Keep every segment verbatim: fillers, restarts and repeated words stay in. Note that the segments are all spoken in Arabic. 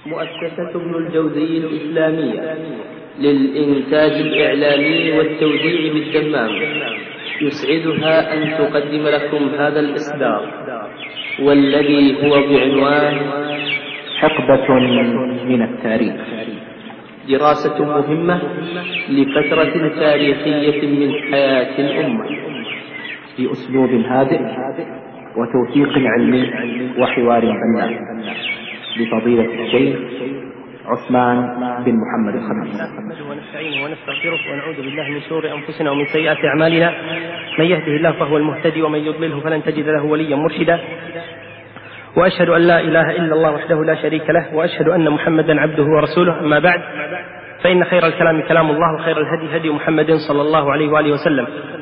مؤسسة ابن الجوزي الإسلامية للإنتاج الإعلامي والتوزيع بالدمام يسعدها أن تقدم لكم هذا الإصدار، والذي هو بعنوان حقبة من التاريخ، دراسة مهمة لفترة تاريخية من حياة الأمة بأسلوب هادئ وتوثيق علمي وحوار بناء، لفضيلة الشيخ عثمان بن محمد الخميس. نحمده ونستعينه ونستغفره ونعوذ بالله من شرور أنفسنا ومن سيئات أعمالنا، من يهده الله فهو المهتدي ومن يضلله فلن تجد له وليا مرشدا، وأشهد أن لا إله إلا الله وحده لا شريك له، وأشهد أن محمدا عبده ورسوله. أما بعد، فإن خير الكلام كلام الله، وخير الهدي هدي محمد صلى الله عليه وآله وسلم،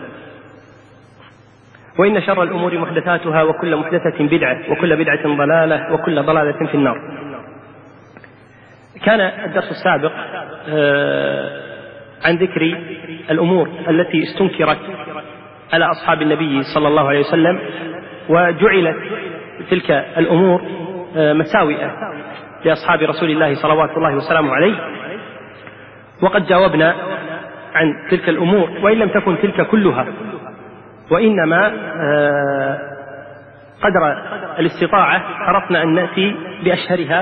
وإن شر الأمور محدثاتها، وكل محدثة بدعة، وكل بدعة ضلالة، وكل ضلالة في النار. كان الدرس السابق عن ذكر الأمور التي استنكرت على أصحاب النبي صلى الله عليه وسلم، وجعلت تلك الأمور مساوئة لأصحاب رسول الله صلوات الله وسلامه عليه. وقد جاوبنا عن تلك الأمور، وإن لم تكن تلك كلها، وإنما قدر الاستطاعة عرفنا أن نأتي بأشهرها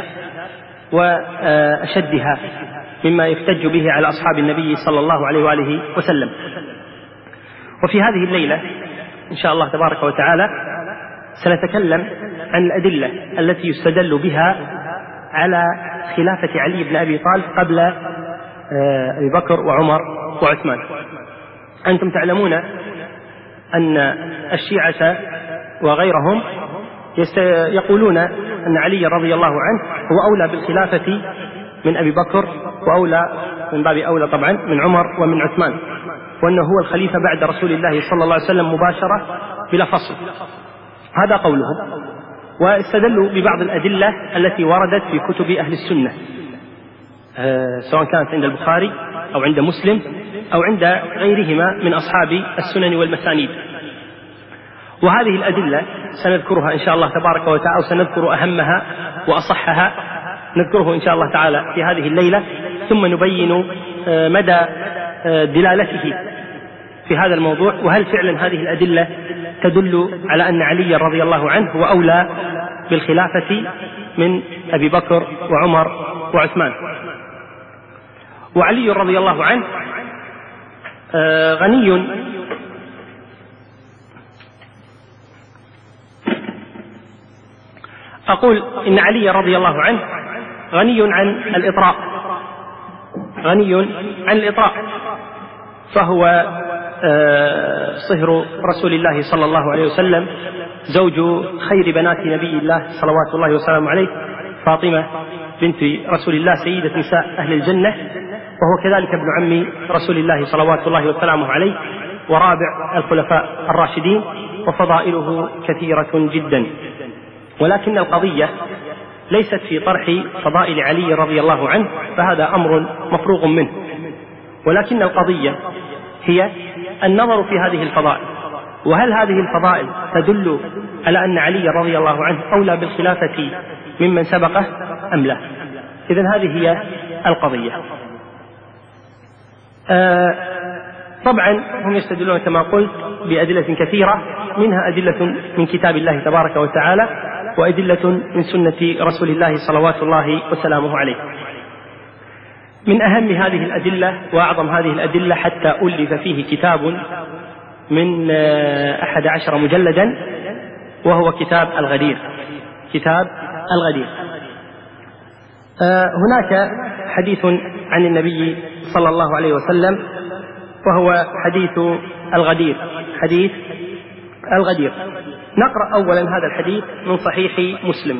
وأشدها مما يحتج به على أصحاب النبي صلى الله عليه وآله وسلم. وفي هذه الليلة إن شاء الله تبارك وتعالى سنتكلم عن الأدلة التي يستدل بها على خلافة علي بن أبي طالب قبل أبي بكر وعمر وعثمان. أنتم تعلمون أن الشيعة وغيرهم يقولون أن علي رضي الله عنه هو أولى بالخلافة من أبي بكر، وأولى من باب أولى طبعا من عمر ومن عثمان، وأنه هو الخليفة بعد رسول الله صلى الله عليه وسلم مباشرة بلا فصل. هذا قولهم، واستدلوا ببعض الأدلة التي وردت في كتب أهل السنة، سواء كانت عند البخاري أو عند مسلم أو عند غيرهما من أصحاب السنن والمسانيد. وهذه الأدلة سنذكرها إن شاء الله تبارك وتعالى، وسنذكر أهمها وأصحها، نذكره إن شاء الله تعالى في هذه الليلة، ثم نبين مدى دلالته في هذا الموضوع، وهل فعلا هذه الأدلة تدل على أن علي رضي الله عنه هو أولى بالخلافة من أبي بكر وعمر وعثمان. وعلي رضي الله عنه غني أقول إن علي رضي الله عنه غني عن الإطراء، غني عن الإطراء، فهو صهر رسول الله صلى الله عليه وسلم، زوج خير بنات نبي الله صلوات الله وسلامه عليه، فاطمة بنت رسول الله سيدة نساء أهل الجنة، وهو كذلك ابن عم رسول الله صلوات الله وسلامه عليه، ورابع الخلفاء الراشدين، وفضائله كثيرة جدا. ولكن القضية ليست في طرح فضائل علي رضي الله عنه، فهذا أمر مفروغ منه، ولكن القضية هي النظر في هذه الفضائل، وهل هذه الفضائل تدل على أن علي رضي الله عنه أولى بالخلافة ممن سبقه أم لا؟ إذن هذه هي القضية. آه طبعا هم يستدلون كما قلت بأدلة كثيرة، منها أدلة من كتاب الله تبارك وتعالى، وأدلة من سنة رسول الله صلوات الله وسلامه عليه. من أهم هذه الأدلة وأعظم هذه الأدلة، حتى ألف فيه كتاب من أحد عشر مجلدا، وهو كتاب الغدير، كتاب الغدير. آه هناك حديث عن النبي صلى الله عليه وسلم، وهو حديث الغدير، حديث الغدير. نقرأ أولا هذا الحديث من صحيح مسلم.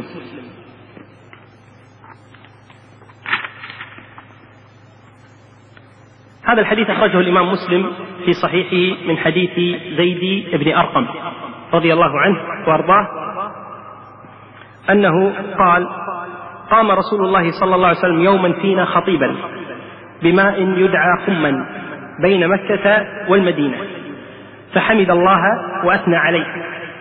هذا الحديث أخرجه الإمام مسلم في صحيحه من حديث زيد بن أرقم رضي الله عنه وأرضاه، أنه قال: قام رسول الله صلى الله عليه وسلم يوما فينا خطيبا بماء يدعى خما بين مكة والمدينة، فحمد الله وأثنى عليه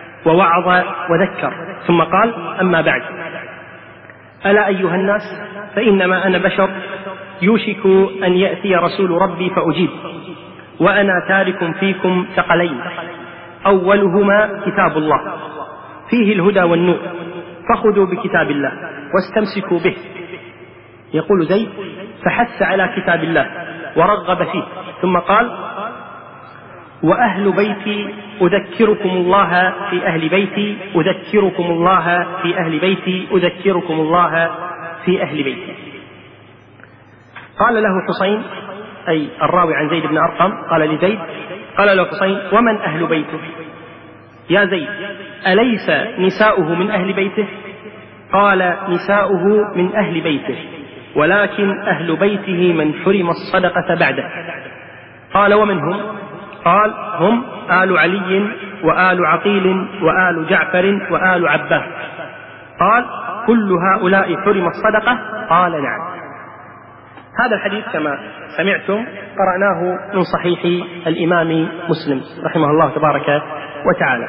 ووعظ وذكر، ثم قال: أما بعد، ألا أيها الناس فإنما أنا بشر يوشك أن يأتي رسول ربي فأجيب، وأنا تارك فيكم ثقلين، أولهما كتاب الله فيه الهدى والنور، فخذوا بكتاب الله واستمسكوا به. يقول زيد: فحث على كتاب الله ورغب فيه، ثم قال: وأهل بيتي أذكركم الله في أهل بيتي أذكركم الله في أهل بيتي أذكركم الله في أهل بيتي. قال له حسين، أي الراوي عن زيد بن أرقم، قال لزيد، قال له حسين: ومن أهل بيته يا زيد؟ أليس نساؤه من أهل بيته؟ قال: نساؤه من أهل بيته، ولكن أهل بيته من حرم الصدقة بعده. قال: ومن هم؟ قال: هم آل علي وآل عقيل وآل جعفر وآل عباس. قال: كل هؤلاء حرم الصدقة؟ قال: نعم. هذا الحديث كما سمعتم قرأناه من صحيح الإمام مسلم رحمه الله تبارك وتعالى.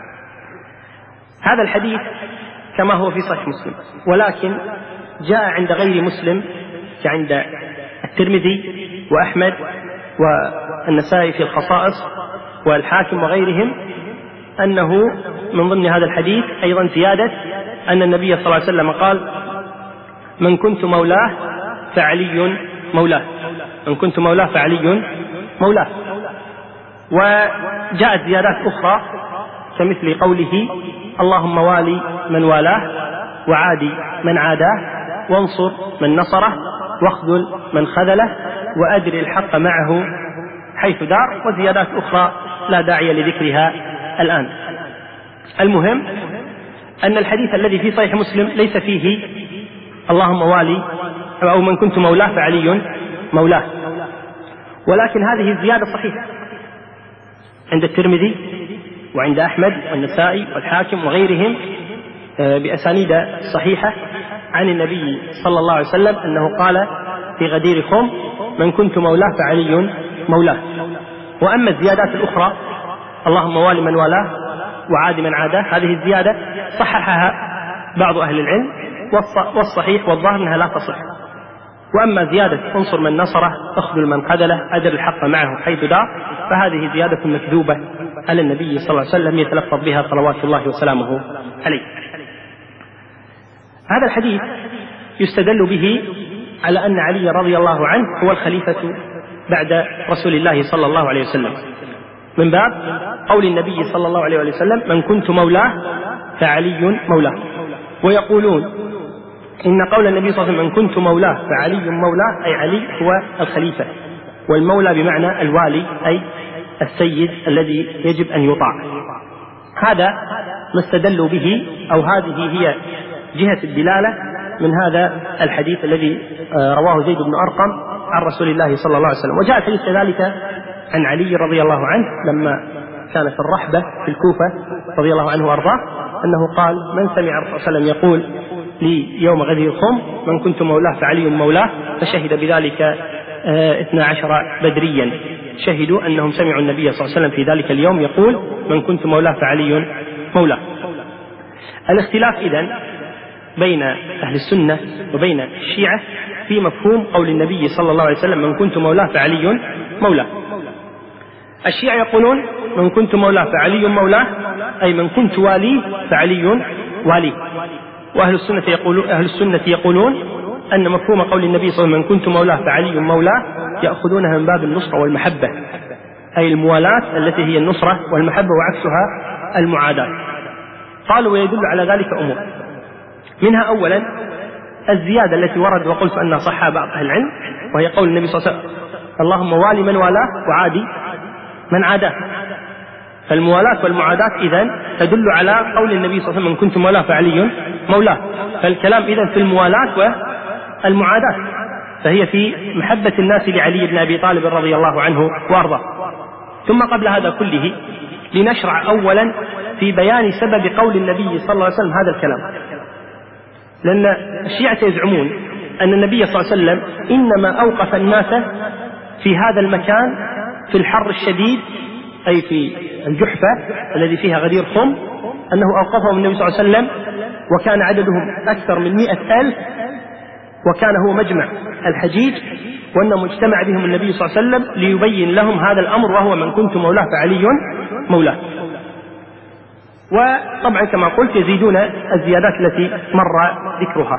هذا الحديث كما هو في صحيح مسلم، ولكن جاء عند غير مسلم كعند الترمذي وأحمد والنسائي في الخصائص والحاكم وغيرهم، أنه من ضمن هذا الحديث أيضا زيادة أن النبي صلى الله عليه وسلم قال: من كنت مولاه فعلي مولاه، من كنت مولاه فعلي مولاه. وجاءت زيادات أخرى كمثل قوله: اللهم والي من والاه وعادي من عاداه وانصر من نصره واخذل من خذله وأدر الحق معه حيث دار، وزيادات أخرى لا داعي لذكرها الآن. المهم أن الحديث الذي في صحيح مسلم ليس فيه اللهم والي أو من كنت مولاه فعلي مولاه، ولكن هذه الزيادة صحيحة عند الترمذي وعند أحمد والنسائي والحاكم وغيرهم بأسانيد صحيحة عن النبي صلى الله عليه وسلم أنه قال في غدير خم: من كنت مولاه فعلي مولاه. وأما الزيادات الأخرى اللهم والي من والاه وعاد من عاداه، هذه الزيادة صححها بعض أهل العلم، والصحيح والظاهر أنها لا تصح. وأما زيادة انصر من نصره اخذل من خذله أدر الحق معه حيث دار، فهذه زيادة مكذوبة على النبي صلى الله عليه وسلم يتلفظ بها صلوات الله وسلامه عليه. هذا الحديث يستدل به على أن علي رضي الله عنه هو الخليفة بعد رسول الله صلى الله عليه وسلم، من باب قول النبي صلى الله عليه وسلم: من كنت مولاه فعلي مولاه. ويقولون إن قول النبي صلى الله عليه وسلم: من كنت مولاه فعلي مولاه، أي علي هو الخليفة، والمولى بمعنى الوالي أي السيد الذي يجب أن يطاع. هذا ما استدلوا به، أو هذه هي جهة الدلالة من هذا الحديث الذي رواه زيد بن أرقم عن رسول الله صلى الله عليه وسلم. وجاء الحديث كذلك عن علي رضي الله عنه لما كان في الرحبة في الكوفة رضي الله عنه وأرضاه، أنه قال: من سمع الرسول صلى الله عليه وسلم يقول لي يوم غدير الخم: من كنت مولاه فعلي مولاه، فشهد بذلك اثنا عشر بدريا، شهدوا أنهم سمعوا النبي صلى الله عليه وسلم في ذلك اليوم يقول: من كنت مولاه فعلي مولاه. الاختلاف إذن بين أهل السنة وبين الشيعة في مفهوم قول النبي صلى الله عليه وسلم: من كنت مولاه فعلي مولاه. الشيعة يقولون: من كنت مولاه فعلي مولاه، أي من كنت واليه فعلي واليه. وأهل السنة يقولون أهل السنة يقولون أن مفهوم قول النبي صلى الله عليه وسلم: من كنت مولاه فعلي مولاه يأخذونها من باب النصرة والمحبة، أي الموالاة التي هي النصرة والمحبة وعكسها المعاداة. قالوا: ويدل على ذلك أمور، منها أولا الزيادة التي ورد وقلت أنها صحها بعض أهل العلم، وهي قول النبي صلى الله عليه وسلم: اللهم والي من والاه وعادي من عاداه. فالموالاة والمعاداة إذن تدل على قول النبي صلى الله عليه وسلم: من كنت مولاه فعلي مولاه. فالكلام إذن في الموالاة والمعاداة، فهي في محبة الناس لعلي بن أبي طالب رضي الله عنه وأرضاه. ثم قبل هذا كله لنشرع أولا في بيان سبب قول النبي صلى الله عليه وسلم هذا الكلام، لأن الشيعة يزعمون أن النبي صلى الله عليه وسلم إنما أوقف الناس في هذا المكان في الحر الشديد، أي في الجحفة الذي فيها غدير خم، أنه أوقفهم النبي صلى الله عليه وسلم وكان عددهم أكثر من مئة ألف وكان هو مجمع الحجيج، وأنه مجتمع بهم النبي صلى الله عليه وسلم ليبين لهم هذا الأمر، وهو من كنت مولاه فعلي مولاه. وطبعا كما قلت يزيدون الزيادات التي مر ذكرها.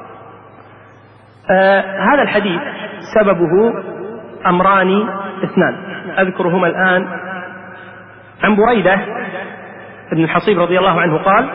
آه هذا الحديث سببه أمران اثنان أذكرهما الآن. عن بريدة بن الحصيب رضي الله عنه قال: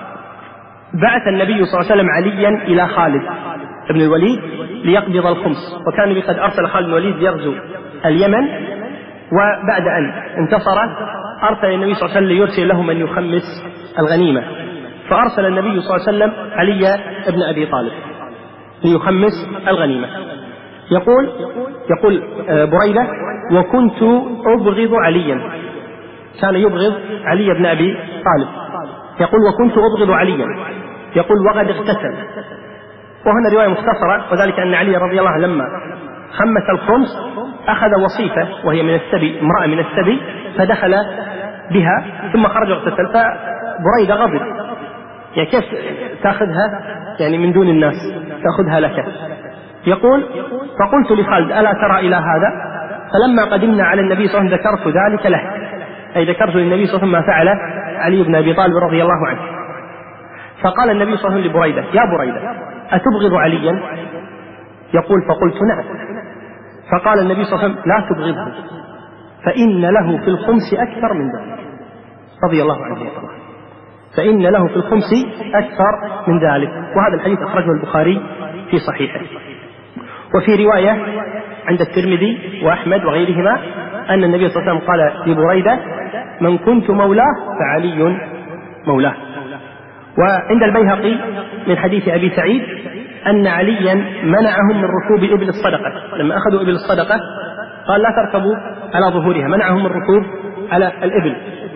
بعث النبي صلى الله عليه وسلم عليا إلى خالد بن الوليد ليقبض الخمس، وكان قد أرسل خالد بن الوليد ليغزو اليمن، وبعد أن انتصر أرسل النبي صلى الله عليه وسلم ليرسل له من يخمس الغنيمة، فأرسل النبي صلى الله عليه وسلم علي بن أبي طالب ليخمس الغنيمة. يقول يقول بريدة: وكنت أبغض عليا، كان يبغض علي بن أبي طالب. يقول: وكنت أبغض عليا. يقول: وقد اغتسل. وهنا رواية مختصرة، وذلك أن علي رضي الله عنه لما خمس الخمس أخذ وصيفة وهي من السبي، امرأة من السبي، فدخل بها ثم خرج واغتسل. فبريدة غضب، يعني كيف تأخذها يعني من دون الناس، تأخذها لك. يقول: فقلت لخالد: ألا ترى إلى هذا؟ فلما قدمنا على النبي صلى الله عليه وسلم ذكرت ذلك له، أي ذكرت للنبي صلى الله عليه وسلم ما فعل علي بن أبي طالب رضي الله عنه. فقال النبي صلى الله عليه وسلم لبريدة: يا بريدة، أتبغض عليا؟ يقول: فقلت: نعم. فقال النبي صلى الله عليه وسلم: لا تبغضه، فإن له في الخمس أكثر من ذلك، رضي الله عنه وارضاه، فإن له في الخمس أكثر من ذلك. وهذا الحديث أخرجه البخاري في صحيحه. وفي رواية عند الترمذي وأحمد وغيرهما أن النبي صلى الله عليه وسلم قال لبريدة: من كنت مولاه فعلي مولاه. وعند البيهقي من حديث أبي سعيد أن عليا منعهم من ركوب إبل الصدقة، لما أخذوا إبل الصدقة قال: لا تركبوا على ظهورها، منعهم من الركوب على الإبل.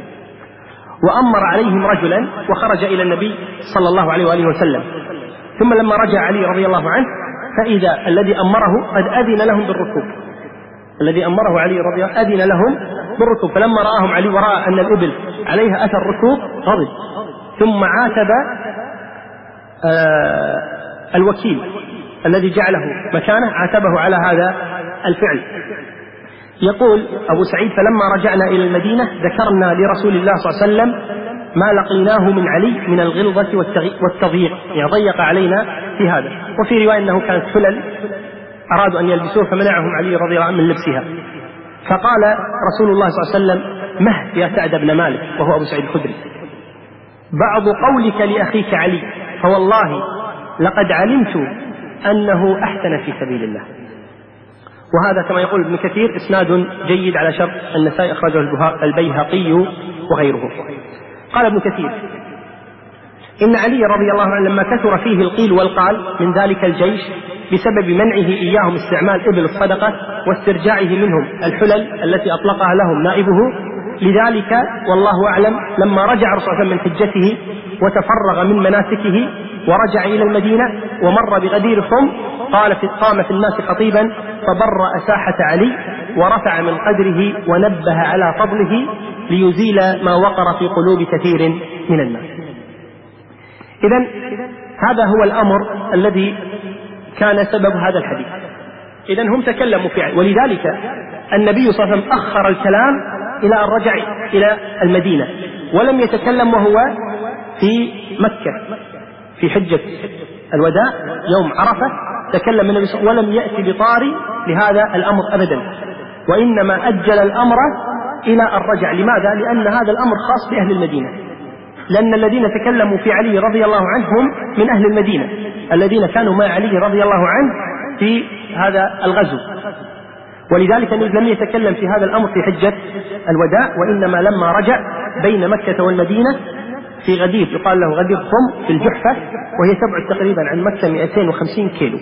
وأمر عليهم رجلا وخرج إلى النبي صلى الله عليه وآله وسلم، ثم لما رجع علي رضي الله عنه فإذا الذي أمره قد أذن لهم بالركوب، الذي أمره علي رضي الله عنه أذن لهم بالركوب. فلما رآهم علي ورأى أن الإبل عليها أثر ركوب غضب، ثم عاتب آه الوكيل الذي جعله مكانه، عاتبه على هذا الفعل. يقول أبو سعيد: فلما رجعنا إلى المدينة ذكرنا لرسول الله صلى الله عليه وسلم ما لقيناه من علي من الغلظة والتضييق، يعني ضيق علينا في هذا. وفي رواية أنه كانت حلل أرادوا أن يلبسوه فمنعهم علي رضي الله عنه من لبسها. فقال رسول الله صلى الله عليه وسلم: مه يا سعد بن مالك، وهو أبو سعيد الخدري، بعض قولك لأخيك علي، فوالله لقد علمت أنه أحسن في سبيل الله. وهذا كما يقول ابن كثير إسناد جيد على شرط النسائي، أخرجه البيهقي وغيره. قال ابن كثير: إن علي رضي الله عنه لما كثر فيه القيل والقال من ذلك الجيش بسبب منعه إياهم استعمال إبل الصدقة واسترجاعه منهم الحلل التي أطلقها لهم نائبه، لذلك والله أعلم لما رجع رسول الله من حجته وتفرغ من مناسكه ورجع إلى المدينة ومر بغدير خم قال في قام في الناس خطيبا فبرأ ساحة علي ورفع من قدره ونبه على فضله ليزيل ما وقر في قلوب كثير من الناس. إذن هذا هو الأمر الذي كان سبب هذا الحديث. إذن هم تكلموا فيه، ولذلك النبي صلى الله عليه وسلم أخر الكلام إلى أن رجع إلى المدينة، ولم يتكلم وهو في مكة في حجة الوداع يوم عرفة. تكلم النبي صلى الله عليه وسلم ولم يأتي بطاري لهذا الأمر أبدا، وإنما أجل الأمر إلى أن رجع. لماذا؟ لأن هذا الأمر خاص بأهل المدينة، لأن الذين تكلموا في علي رضي الله عنه هم من أهل المدينة الذين كانوا مع علي رضي الله عنه في هذا الغزو، ولذلك لم يتكلم في هذا الأمر في حجة الوداع، وإنما لما رجع بين مكة والمدينة في غدير يقال له غدير خم في الجحفة، وهي تبعد تقريبا عن مكة مئتين وخمسين كيلو.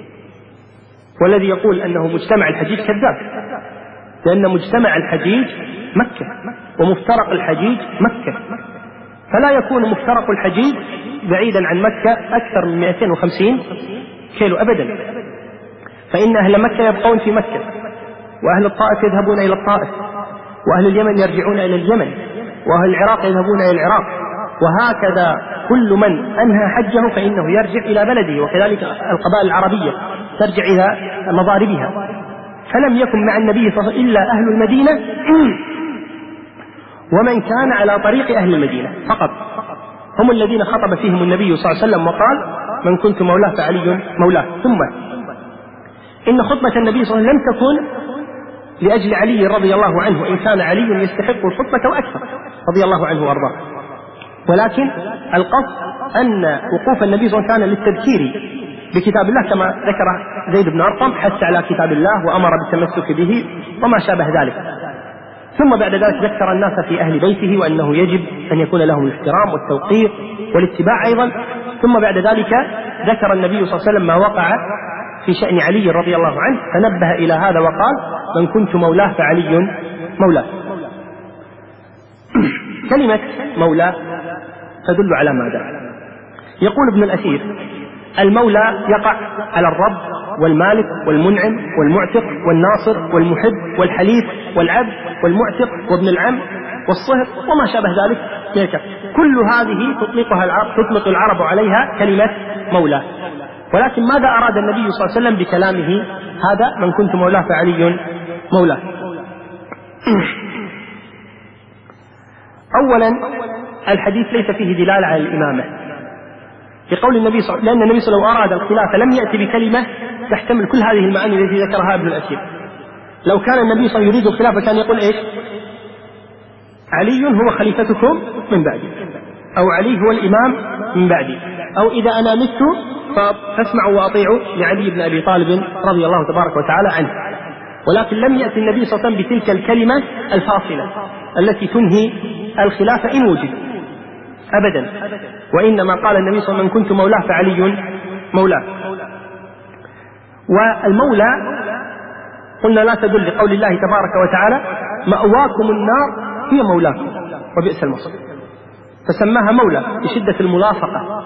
والذي يقول أنه مجتمع الحجيج كذاب، لأن مجتمع الحجيج مكة ومفترق الحجيج مكة، فلا يكون مفترق الحجيج بعيدا عن مكة أكثر من مئتين وخمسين كيلو أبدا. فإن أهل مكة يبقون في مكة، وأهل الطائف يذهبون إلى الطائف، وأهل اليمن يرجعون إلى اليمن، وأهل العراق يذهبون إلى العراق، وهكذا كل من أنهى حجه فإنه يرجع إلى بلده، وكذلك القبائل العربية ترجع إلى مضاربها. فلم يكن مع النبي صلى الله عليه وسلم إلا أهل المدينة ومن كان على طريق أهل المدينة فقط، هم الذين خطب فيهم النبي صلى الله عليه وسلم وقال من كنت مولاه فعلي مولاه. ثم إن خطبة النبي صلى الله عليه وسلم لم تكن لأجل علي رضي الله عنه، إن كان علي يستحق الخطبة أكثر رضي الله عنه وأرضاه، ولكن القصد أن وقوف النبي صلى الله عليه وسلم كان للتذكير بكتاب الله كما ذكر زيد بن أرقم، حث على كتاب الله وأمر بالتمسك به وما شابه ذلك. ثم بعد ذلك ذكر الناس في أهل بيته وأنه يجب أن يكون لهم الاحترام والتوقير والاتباع أيضا. ثم بعد ذلك ذكر النبي صلى الله عليه وسلم ما وقع في شأن علي رضي الله عنه، فنبه إلى هذا وقال من كنت مولاه فعلي مولاه. كلمة مولاه تدل على ماذا؟ يقول ابن الأثير المولى يقع على الرب والمالك والمنعم والمعتق والناصر والمحب والحليف والعبد والمعتق وابن العم والصهر وما شابه ذلك. كل هذه تطلقها العرب تطلق العرب عليها كلمة مولى. ولكن ماذا أراد النبي صلى الله عليه وسلم بكلامه هذا من كنت مولاه فعلي مولاه؟ أولا الحديث ليس فيه دلالة على الإمامة، لقول النبي صلى الله عليه وسلم، لأن النبي صلى الله عليه وسلم أراد الخلافة لم يأتي بكلمة تحتمل كل هذه المعاني التي ذكرها ابن الأثير. لو كان النبي صلى الله عليه وسلم يريد الخلافة كان يقول إيش؟ علي هو خليفتكم من بعدي، أو علي هو الإمام من بعدي، أو إذا أنا مت فاسمعوا وأطيعوا لعلي بن أبي طالب رضي الله تبارك وتعالى عنه. ولكن لم يأتي النبي صلى الله عليه وسلم بتلك الكلمة الفاصلة التي تنهي الخلافة إن وجد أبدا، وإنما قال النبي صلى الله عليه وسلم من كنت مولاه فعلي مولاه. والمولى قلنا لا تدل لقول الله تبارك وتعالى مأواكم النار هي مولاكم وبئس المصير، فسماها مولى بشدة الملاصقة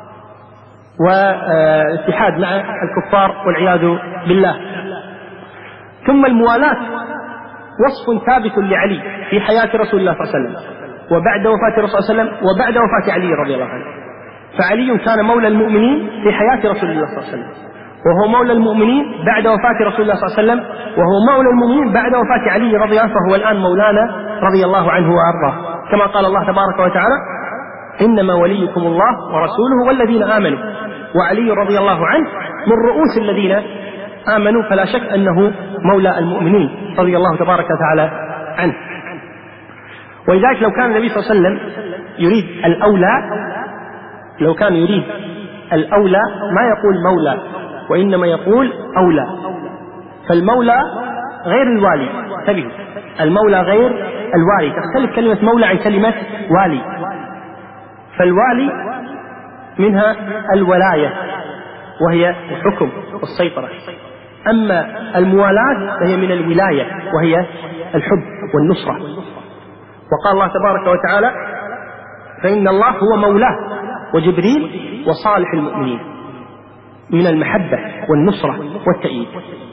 والاتحاد مع الكفار والعياذ بالله. ثم الموالاة وصف ثابت لعلي في حياة رسول الله صلى الله عليه وسلم وبعد وفاة رسول الله صلى الله عليه وسلم وبعد وفاة علي رضي الله عنه. فعلي كان مولى المؤمنين في حياة رسول الله صلى الله عليه وسلم، وهو مولى المؤمنين بعد وفاة رسول الله صلى الله عليه وسلم، وهو مولى المؤمنين بعد وفاة علي رضي الله عنه، فهو الآن مولانا رضي الله عنه وأرضاه، كما قال الله تبارك وتعالى إنما وليكم الله ورسوله والذين آمنوا، وعلي رضي الله عنه من رؤوس الذين آمنوا، فلا شك أنه مولى المؤمنين رضي الله تبارك وتعالى عنه. ولذلك لو كان النبي صلى الله عليه وسلم يريد الأولى، لو كان يريد الأولى ما يقول مولى وإنما يقول أولى. فالمولى غير الوالي، انتبهوا، المولى غير الوالي، تختلف كلمة مولى عن كلمة والي. فالوالي منها الولاية وهي الحكم والسيطرة، أما الموالاة فهي من الولاية وهي الحب والنصرة. وقال الله تبارك وتعالى فإن الله هو مولاه وجبريل وصالح المؤمنين، من المحبة والنصرة والتأييد.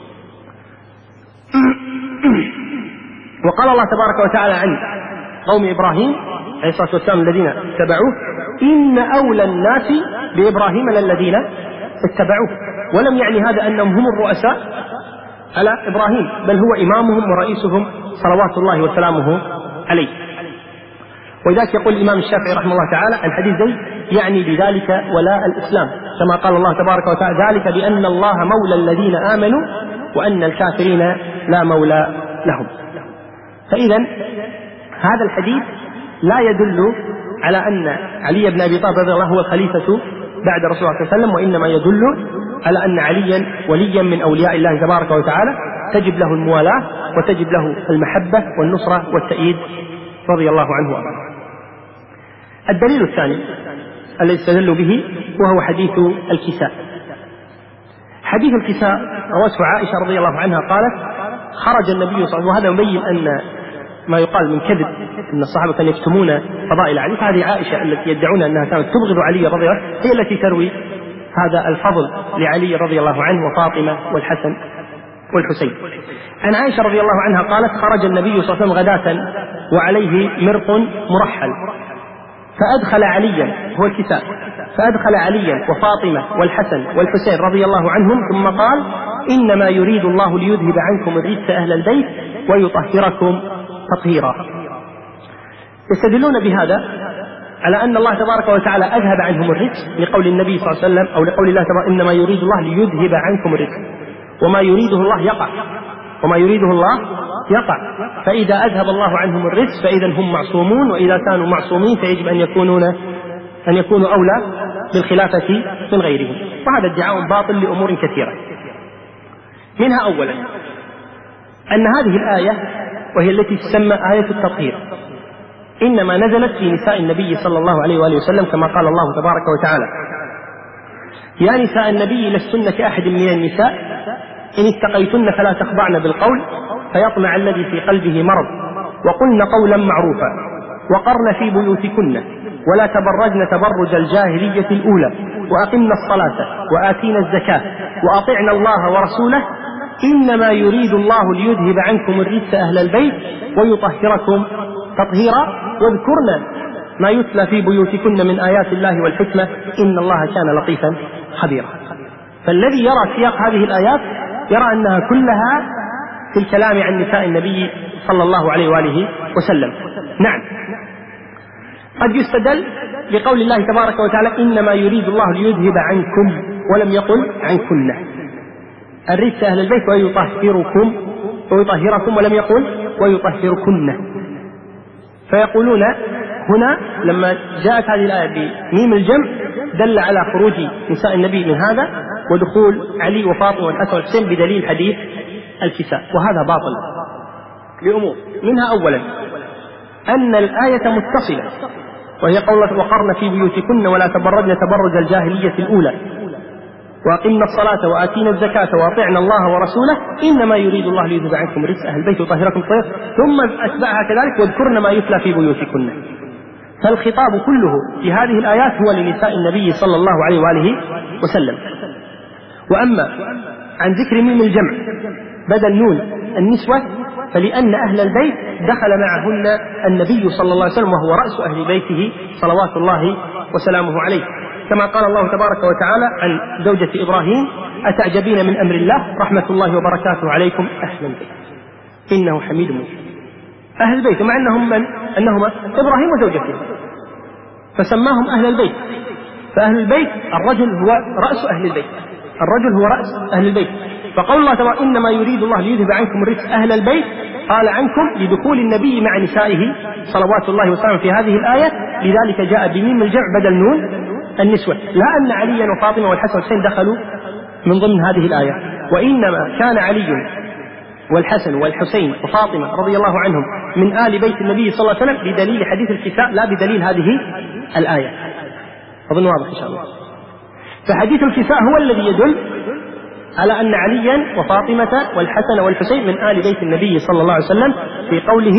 وقال الله تبارك وتعالى عن قوم إبراهيم عليه الصلاة والسلام الذين اتبعوه إن أولى الناس بإبراهيم للذين اتبعوه، ولم يعني هذا أنهم هم الرؤساء على إبراهيم، بل هو إمامهم ورئيسهم صلوات الله وسلامه عليه. ولذلك يقول الإمام الشافعي رحمه الله تعالى عن حديث زيد يعني بذلك ولاء الإسلام، كما قال الله تبارك وتعالى ذلك بأن الله مولى الذين آمنوا وأن الكافرين لا مولى لهم. فإذا هذا الحديث لا يدل على أن علي بن أبي طالب رضي الله عنه هو الخليفة بعد رسول الله صلى الله عليه وسلم، وإنما يدل على أن عليا وليا من أولياء الله تبارك وتعالى تجب له الموالاة وتجب له المحبة والنصرة والتأييد رضي الله عنه وأرضاه. الدليل الثاني الذي استدل به وهو حديث الكساء. حديث الكساء روته عائشة رضي الله عنها قالت خرج النبي صلى الله عليه وسلم، وهذا يبين أن ما يقال من كذب أن الصحابة كانوا يكتمون فضائل علي، فهذه عائشة التي يدعون أنها كانت تبغض علي رضي الله عنه هي التي تروي هذا الفضل لعلي رضي الله عنه وفاطمة والحسن والحسين. عن عائشة رضي الله عنها قالت خرج النبي صلى الله عليه وسلم غداة وعليه مرق مرحل، فأدخل عليا، هو الكتاب، فأدخل عليا وفاطمة والحسن والحسين رضي الله عنهم، ثم قال: إنما يريد الله ليذهب عنكم الرجس أهل البيت ويطهركم تطهيرا. يستدلون بهذا على أن الله تبارك وتعالى أذهب عنهم الرجس لقول النبي صلى الله عليه وسلم، أو لقول الله تبارك: إنما يريد الله ليذهب عنكم الرجس، وما يريده الله يقع، وما يريده الله يقع. فإذا أذهب الله عنهم الرجس فإذا هم معصومون، وإذا كانوا معصومين فيجب أن يكونون أن يكونوا أولى بالخلافة من غيرهم. وهذا ادعاء باطل لأمور كثيرة، منها أولا أن هذه الآية، وهي التي تسمى آية التطهير، إنما نزلت في نساء النبي صلى الله عليه وآله وسلم، كما قال الله تبارك وتعالى: يا نساء النبي لستن كأحد من النساء إن اتقيتن فلا تخضعن بالقول فيطمع الذي في قلبه مرض وقلن قولا معروفا وقرن في بيوتكن ولا تبرجن تبرج الجاهلية الأولى وأقمنا الصلاة وآتينا الزكاة وأطعنا الله ورسوله إنما يريد الله ليذهب عنكم الرجس أهل البيت ويطهركم تطهيرا واذكرن ما يتلى في بيوتكن من آيات الله والحكمة إن الله كان لطيفا خبيرا. فالذي يرى سياق هذه الآيات يرى أنها كلها في الكلام عن نساء النبي صلى الله عليه وآله وسلم. نعم، قد يستدل بقول الله تبارك وتعالى: إنما يريد الله ليذهب عنكم، ولم يقل عنكن، الرجس أهل البيت ويطهركم ويطهركم، ولم يقل ويطهركن. فيقولون هنا لما جاءت هذه الآية بميم الجمع دل على خروج نساء النبي من هذا ودخول علي وفاطمة والحسن والحسين بدليل حديث الكساء، وهذا باطل لأمور، منها أولا أن الآية متصلة، وهي قولة: وقرن في بيوتكن ولا تبرجن تبرج الجاهلية الأولى وأقمنا الصلاة وآتينا الزكاة وأطعنا الله ورسوله إنما يريد الله ليذهب عنكم رجس أهل البيت ويطهركم تطهيرا، ثم أتبعها كذلك: واذكرن ما يتلى في بيوتكن. فالخطاب كله في هذه الآيات هو لنساء النبي صلى الله عليه وآله وسلم. وأما عن ذكر ميم الجمع بدل نون النسوة فلأن أهل البيت دخل معهن النبي صلى الله عليه وسلم وهو رأس أهل بيته صلوات الله وسلامه عليه، كما قال الله تبارك وتعالى عن زوجة إبراهيم: أتعجبين من أمر الله رحمة الله وبركاته عليكم أهل البيت إنه حميد مجيد. أهل البيت، مع أنهم من؟ أنهما إبراهيم وزوجته، فسماهم أهل البيت. فأهل البيت الرجل هو رأس أهل البيت، الرجل هو رأس أهل البيت. فقول الله تعالى: إنما يريد الله ليذهب عنكم الرجس أهل البيت، قال عنكم لدخول النبي مع نسائه صلوات الله وسلامه في هذه الآية، لذلك جاء بميم الجمع بدل نون النسوة، لا أن عليا وفاطمة والحسن والحسين دخلوا من ضمن هذه الآية، وإنما كان علي والحسن والحسين وفاطمة رضي الله عنهم من آل بيت النبي صلى الله عليه وسلم بدليل حديث الكساء، لا بدليل هذه الآية. أظن واضح إن شاء الله. فحديث الكساء هو الذي يدل على أن عليا وفاطمة والحسن والحسين من آل بيت النبي صلى الله عليه وسلم، في قوله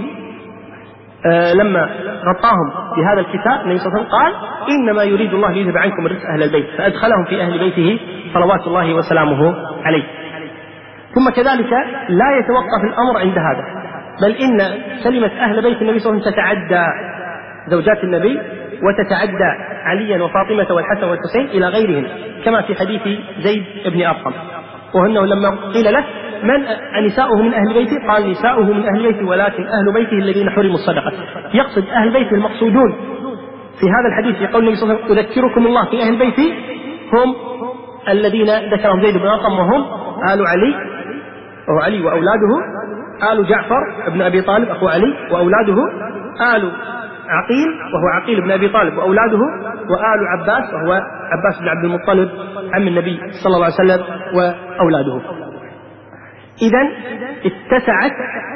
آه لما غطاهم في هذا الكتاب النبي صلى الله عليه وسلم قال: إنما يريد الله ليذهب عنكم الرجس أهل البيت، فأدخلهم في أهل بيته صلوات الله وسلامه عليه. ثم كذلك لا يتوقف الأمر عند هذا، بل إن كلمة أهل بيت النبي صلى الله عليه وسلم تتعدى زوجات النبي وتتعدى عليا وفاطمة والحسن والحسين إلى غيرهم، كما في حديث زيد بن أرقم، وأنه لما قيل له: من نساؤه من أهل بيته؟ قال: نساؤه من أهل بيته ولكن أهل بيته الذين حرموا الصدقة. يقصد أهل بيته المقصودون في هذا الحديث في قول النبي صلى الله عليه وسلم: أذكركم الله في أهل بيتي هم الذين ذكرهم زيد بن أرقم، وهم آل علي وهو علي وأولاده، آل جعفر بن أبي طالب أخو علي وأولاده، آل عقيل وهو عقيل بن أبي طالب وأولاده، وآل عباس وهو عباس بن عبد المطلب عم النبي صلى الله عليه وسلم وأولاده. إذن اتسعت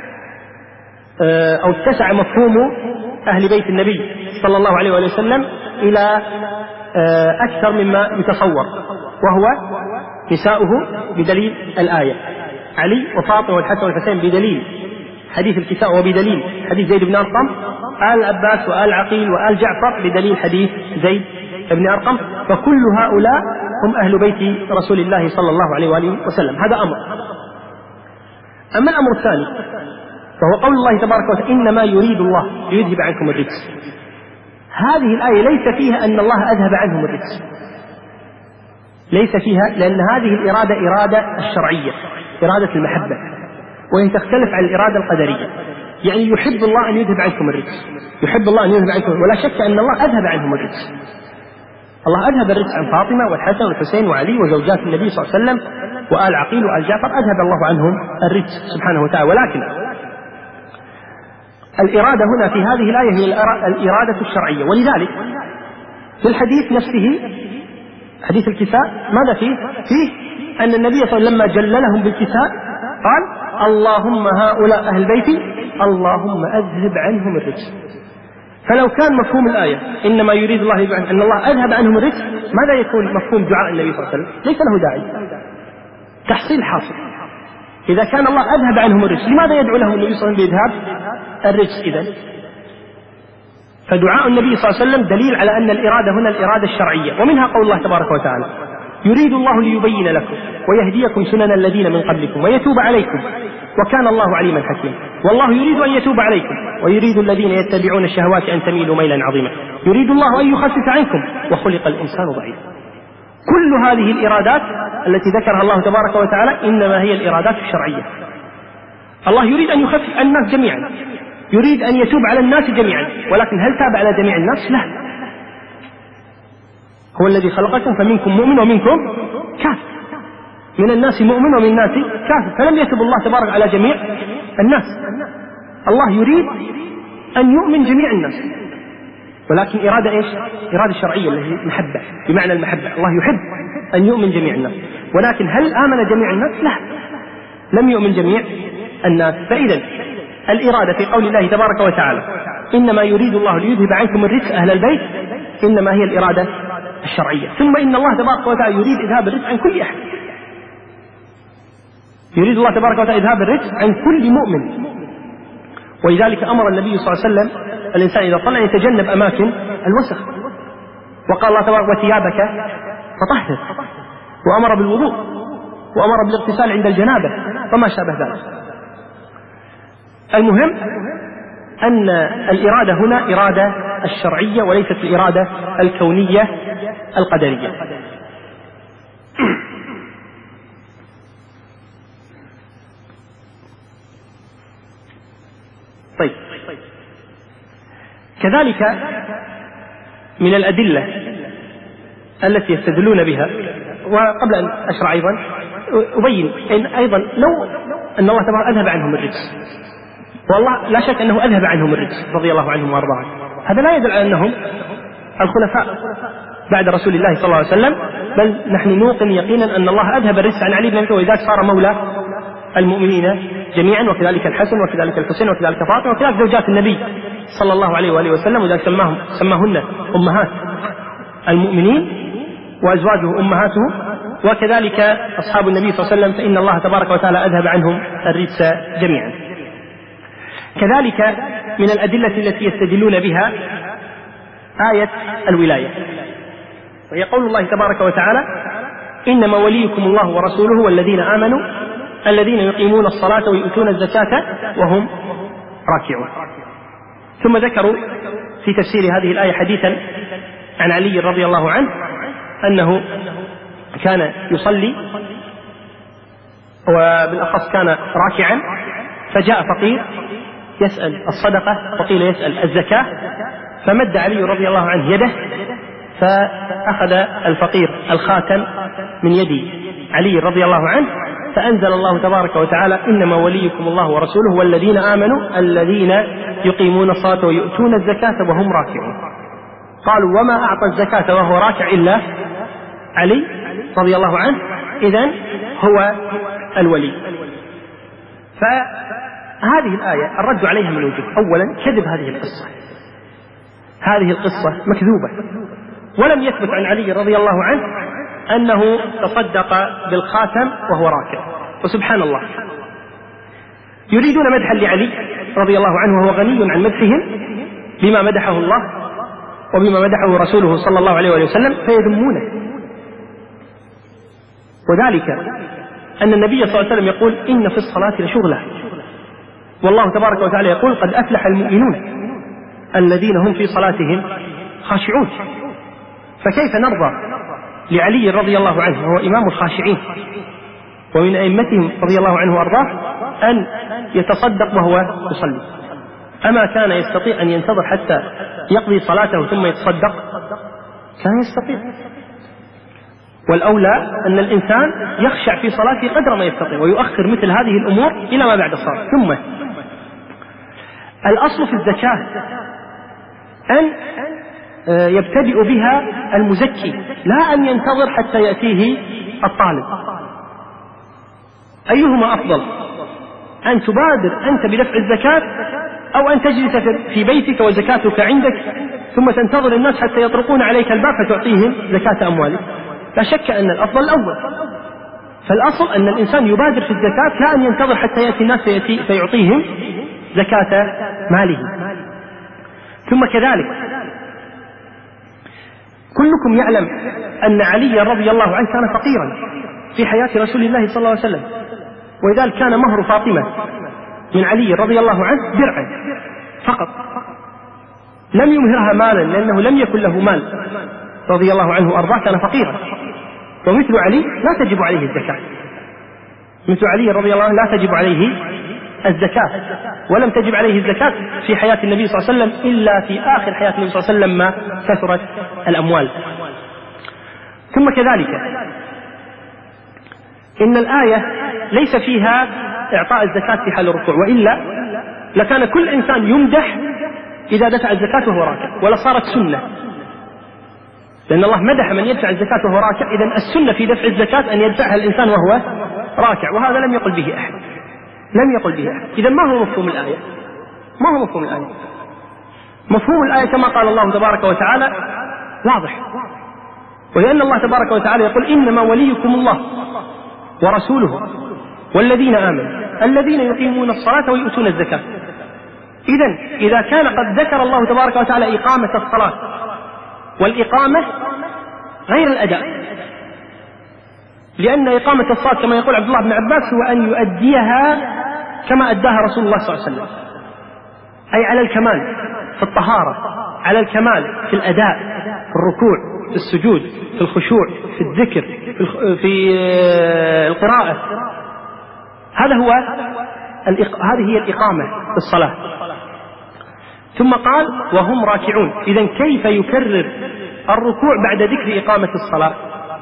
أو اتسع مفهوم أهل بيت النبي صلى الله عليه وسلم إلى أكثر مما يتصور، وهو نساؤه بدليل الآية، علي وفاطمة والحسن والحسين بدليل حديث الكساء وبدليل حديث زيد بن أرقم، آل عباس وآل عقيل وآل جعفر بدليل حديث زيد بن أرقم، فكل هؤلاء هم أهل بيت رسول الله صلى الله عليه وآله وسلم. هذا أمر. أما الأمر الثاني فهو قول الله تبارك وتعالى: إنما يريد الله ليذهب عنكم الرجس. هذه الآية ليس فيها أن الله أذهب عنهم الرجس، ليس فيها، لأن هذه الإرادة إرادة الشرعية، إرادة المحبة، وهي تختلف عن الإرادة القدرية. يعني يحب الله أن يذهب عنكم الرجس، يحب الله أن يذهب عنكم، ولا شك أن الله أذهب عنهم الرجس. الله أذهب الرجس عن فاطمة والحسن والحسين وعلي وزوجات النبي صلى الله عليه وسلم وآل عقيل وآل جعفر، أذهب الله عنهم الرجس سبحانه وتعالى. ولكن الإرادة هنا في هذه الآية هي الإرادة الشرعية. ولذلك في الحديث نفسه، حديث الكساء، ماذا فيه؟ فيه أن النبي صلى الله عليه وسلم لما جللهم بالكساء قال: اللهم هؤلاء أهل بيتي اللهم أذهب عنهم الرجس. فلو كان مفهوم الآية إنما يريد الله أن الله أذهب عنهم الرجس، ماذا يكون مفهوم دعاء النبي صلى الله عليه وسلم؟ ليس له داعي، تحصيل حاصل. إذا كان الله أذهب عنهم الرجس، لماذا يدعو لهم النبي صلى الله عليه وسلم بإذهاب الرجس إذن؟ فدعاء النبي صلى الله عليه وسلم دليل على أن الإرادة هنا الإرادة الشرعية. ومنها قول الله تبارك وتعالى: يريد الله ليبين لكم ويهديكم سنن الذين من قبلكم ويتوب عليكم وكان الله عليما حكيما. والله يريد أن يتوب عليكم ويريد الذين يتبعون الشهوات أن تميلوا ميلا عظيما. يريد الله أن يخفف عنكم وخلق الإنسان ضعيفا. كل هذه الإرادات التي ذكرها الله تبارك وتعالى إنما هي الإرادات الشرعية. الله يريد أن يخفف الناس جميعا، يريد أن يتوب على الناس جميعا، ولكن هل تاب على جميع الناس؟ لا. هو الذي خلقكم فمنكم مؤمن ومنكم كافر، من الناس مؤمن ومن الناس كافر، فلم يتب الله تبارك على جميع الناس. الله يريد أن يؤمن جميع الناس، ولكن إرادة إيش؟ إرادة شرعية اللي هي محبة، بمعنى المحبة. الله يحب أن يؤمن جميع الناس، ولكن هل آمن جميع الناس؟ لا، لم يؤمن جميع الناس. فإذا الإرادة في قول الله تبارك وتعالى: إنما يريد الله ليذهب عنكم الرجس أهل البيت، إنما هي الإرادة الشرعية. ثم إن الله تبارك وتعالى يريد إذهاب الرجس عن كل أحد، يريد الله تبارك وتعالى إذهاب الرجس عن كل مؤمن. ولذلك أمر النبي صلى الله عليه وسلم الإنسان إذا طلع يتجنب أماكن الوسخ، وقال الله تبارك: وثيابك فطهر، وأمر بالوضوء، وأمر بالاغتسال عند الجنابة وما شابه ذلك. المهم أن الإرادة هنا إرادة الشرعية وليست الإرادة الكونية القدرية. طيب، كذلك من الأدلة التي يستدلون بها، وقبل أن أشرع أيضا أبين إن أيضا لو أن الله تبارك أذهب عنهم الرجس، والله لا شك أنه أذهب عنهم الرجس رضي الله عنهم وأرضاهم، هذا لا يدل على أنهم الخلفاء بعد رسول الله صلى الله عليه وسلم، بل نحن نوقن يقينا أن الله أذهب الرجس عن علي بن أبي طالب، وإذا صار مولى المؤمنين جميعا، وكذلك الحسن وكذلك الحسين وكذلك فاطمة وكذلك زوجات النبي صلى الله عليه وآله وسلم، وذلك سماهم سماهن أمهات المؤمنين وأزواجه أمهاته، وكذلك أصحاب النبي صلى الله عليه وسلم، فإن الله تبارك وتعالى أذهب عنهم الرجس جميعا. كذلك من الأدلة التي يستدلون بها آية الولاية، وهي قول الله تبارك وتعالى: إنما وليكم الله ورسوله والذين آمنوا الذين يقيمون الصلاة ويؤتون الزكاة وهم راكعون. ثم ذكروا في تفسير هذه الآية حديثا عن علي رضي الله عنه أنه كان يصلي، وبالأخص كان راكعا، فجاء فقير يسأل الصدقة، وقيل يسأل الزكاة، فمد علي رضي الله عنه يده فأخذ الفقير الخاتم من يد علي رضي الله عنه، فأنزل الله تبارك وتعالى: إنما وليكم الله ورسوله والذين آمنوا الذين يقيمون الصلاة ويؤتون الزكاة وهم راكعون. قالوا: وما أعطى الزكاة وهو راكع إلا علي رضي الله عنه، إذن هو الولي. فهذه الآية الرد عليها من وجه: أولا كذب هذه القصة، هذه القصة مكذوبة، ولم يثبت عن علي رضي الله عنه أنه تصدق بالخاتم وهو راكع. وسبحان الله، يريدون مدحا لعلي رضي الله عنه وهو غني عن مدحهم بما مدحه الله وبما مدحه رسوله صلى الله عليه وسلم، فيذمونه. وذلك أن النبي صلى الله عليه وسلم يقول: إن في الصلاة لشغلة، والله تبارك وتعالى يقول: قد أفلح المؤمنون الذين هم في صلاتهم خاشعون، فكيف نرضى لعلي رضي الله عنه وهو إمام الخاشعين ومن أئمتهم رضي الله عنه وأرضاه أن يتصدق وهو يصلي؟ أما كان يستطيع أن ينتظر حتى يقضي صلاته ثم يتصدق؟ كان يستطيع. والأولى أن الإنسان يخشع في صلاته قدر ما يستطيع ويؤخر مثل هذه الأمور إلى ما بعد الصلاة. ثم الأصل في الزكاة أن يبتدئ بها المزكي، لا أن ينتظر حتى يأتيه الطالب. أيهما أفضل، أن تبادر أنت بدفع الزكاة أو أن تجلس في بيتك وزكاتك عندك ثم تنتظر الناس حتى يطرقون عليك الباب فتعطيهم زكاة أموالك؟ لا شك أن الأفضل الأول. فالأصل أن الإنسان يبادر في الزكاة، لا أن ينتظر حتى يأتي الناس فيعطيهم زكاة ماله. ثم كذلك كلكم يعلم أن علي رضي الله عنه كان فقيرا في حياة رسول الله صلى الله عليه وسلم، ولذلك كان مهر فاطمة من علي رضي الله عنه درعا فقط، لم يمهرها مالا لأنه لم يكن له مال رضي الله عنه وأرضاه، كان فقيرا. ومثل علي لا تجب عليه الزكاة، مثل علي رضي الله عنه لا تجب عليه الزكاة، ولم تجب عليه الزكاة في حياة النبي صلى الله عليه وسلم إلا في آخر حياة النبي صلى الله عليه وسلم ما كثرت الأموال. ثم كذلك إن الآية ليس فيها إعطاء الزكاة في حال الركوع، وإلا لكان كل إنسان يمدح إذا دفع الزكاة وهو راكع، ولا صارت سنة، لأن الله مدح من يدفع الزكاة وهو راكع. إذن السنة في دفع الزكاة أن يدفعها الإنسان وهو راكع، وهذا لم يقل به أحد، لم يقل به أحد. إذن ما هو مفهوم الآية؟ ما هو مفهوم الآية؟ مفهوم الآية كما قال الله تبارك وتعالى واضح، ولأن الله تبارك وتعالى يقول إنما وليكم الله ورسوله والذين آمنوا الذين يقيمون الصلاة ويؤتون الزكاة. إذن إذا كان قد ذكر الله تبارك وتعالى إقامة الصلاة، والإقامة غير الأداء، لأن إقامة الصلاة كما يقول عبد الله بن عباس هو أن يؤديها كما أداها رسول الله صلى الله عليه وسلم، أي على الكمال في الطهارة، على الكمال في الأداء، في الركوع، في السجود، في الخشوع، في الذكر، في, في القراءة. هذا هو هذه هي الإقامة في الصلاة. ثم قال وهم راكعون. إذن كيف يكرر الركوع بعد ذكر إقامة الصلاة؟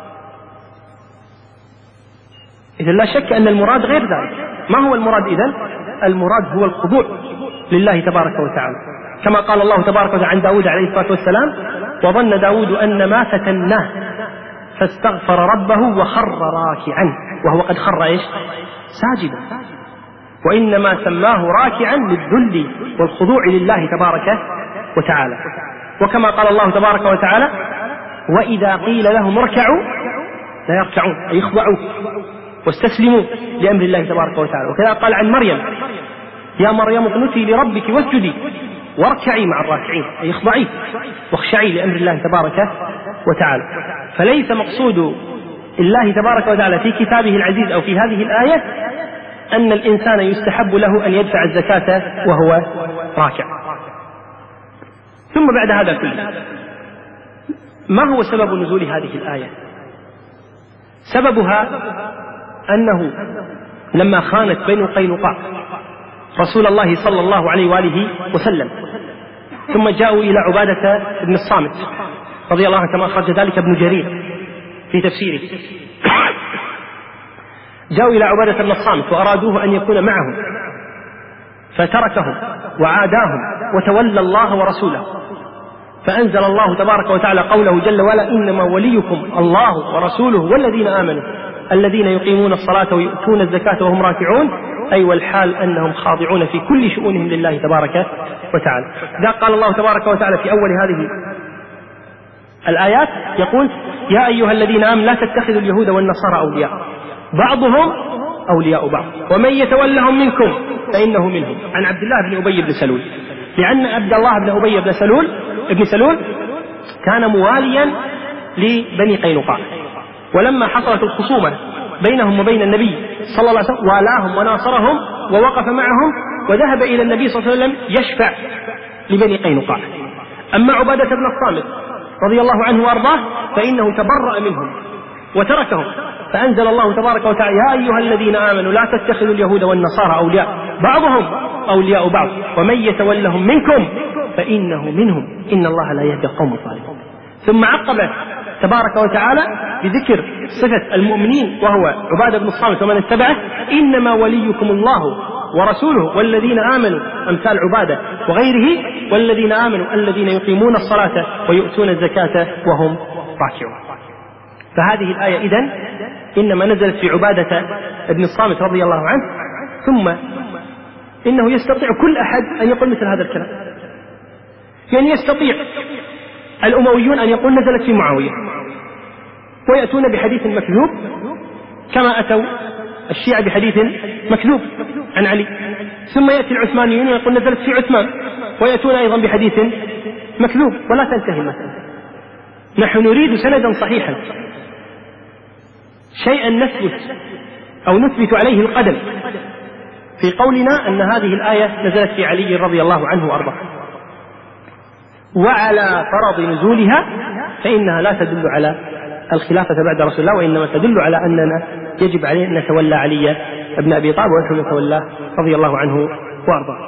إذن لا شك أن المراد غير ذلك. ما هو المراد إذن؟ المراد هو الخضوع لله تبارك وتعالى، كما قال الله تبارك وتعالى عن داود عليه الصلاة والسلام وظن داود أن ما فتناه فاستغفر ربه وخر راكعا، وهو قد خر إيش؟ ساجدا. وإنما سماه راكعا للذل والخضوع لله تبارك وتعالى. وكما قال الله تبارك وتعالى وإذا قيل لهم اركعوا لا يركعون، أي يخضعوا واستسلموا لأمر الله تبارك وتعالى. وكذا قال عن مريم يا مريم اقنتي لربك واسجدي واركعي مع الراكعين، أي اخضعي واخشعي لأمر الله تبارك وتعالى. فليس مقصود الله تبارك وتعالى في كتابه العزيز أو في هذه الآية أن الإنسان يستحب له أن يدفع الزكاة وهو راكع. ثم بعد هذا كله ما هو سبب نزول هذه الآية؟ سببها أنه لما خانت بنو قينقاع رسول الله صلى الله عليه وآله وسلم، ثم جاءوا إلى عبادة بن الصامت رضي الله عنه كما أخرج ذلك ابن جرير في تفسيره، جاءوا إلى عبادة بن الصامت وأرادوه أن يكون معهم فتركهم وعاداهم وتولى الله ورسوله، فأنزل الله تبارك وتعالى قوله جل وعلا إنما وليكم الله ورسوله والذين آمنوا الذين يقيمون الصلاة ويؤتون الزكاة وهم راكعون، أي والحال أنهم خاضعون في كل شؤونهم لله تبارك وتعالى. ذا قال الله تبارك وتعالى في أول هذه الآيات يقول يا أيها الذين آمنوا لا تتخذوا اليهود والنصارى أولياء بعضهم أولياء بعض ومن يتولهم منكم فإنه منهم، عن عبد الله بن أبي بن سلول، لأن عبد الله بن أبي بن سلول ابن سلول كان مواليا لبني قينقاع، ولما حصلت الخصومة بينهم وبين النبي صلى الله عليه وسلم والاهم وناصرهم ووقف معهم وذهب إلى النبي صلى الله عليه وسلم يشفع لبني قينقاع. أما عبادة بن الصامت رضي الله عنه وأرضاه فإنه تبرأ منهم وتركهم، فأنزل الله تبارك وتعالى: يا أيها الذين آمنوا لا تتخذوا اليهود والنصارى أولياء بعضهم أولياء بعض ومن يتولهم منكم فإنه منهم إن الله لا يهدي القوم الظالمين. ثم عقب تبارك وتعالى بذكر صفة المؤمنين وهو عبادة بن الصامت ومن اتبعه: إنما وليكم الله ورسوله والذين آمنوا، أمثال عبادة وغيره، والذين آمنوا الذين يقيمون الصلاة ويؤتون الزكاة وهم راكعون. فهذه الآية إذن إنما نزلت في عبادة ابن الصامت رضي الله عنه، ثم إنه يستطيع كل أحد أن يقول مثل هذا الكلام. يعني يستطيع الأمويون أن يقول نزلت في معاوية ويأتون بحديث مكذوب، كما أتوا الشيعة بحديث مكذوب عن علي، ثم يأتي العثمانيون ويقول نزلت في عثمان ويأتون أيضا بحديث مكذوب، ولا تنتهي المسألة. نحن نريد سندا صحيحا، شيئا نثبت أو نثبت عليه القدم في قولنا أن هذه الآية نزلت في علي رضي الله عنه وأرضاه. وعلى فرض نزولها فإنها لا تدل على الخلافة بعد رسول الله، وإنما تدل على أننا يجب علينا أن نتولى علي ابن أبي طالب ونحن نتولاه رضي الله عنه وأرضاه.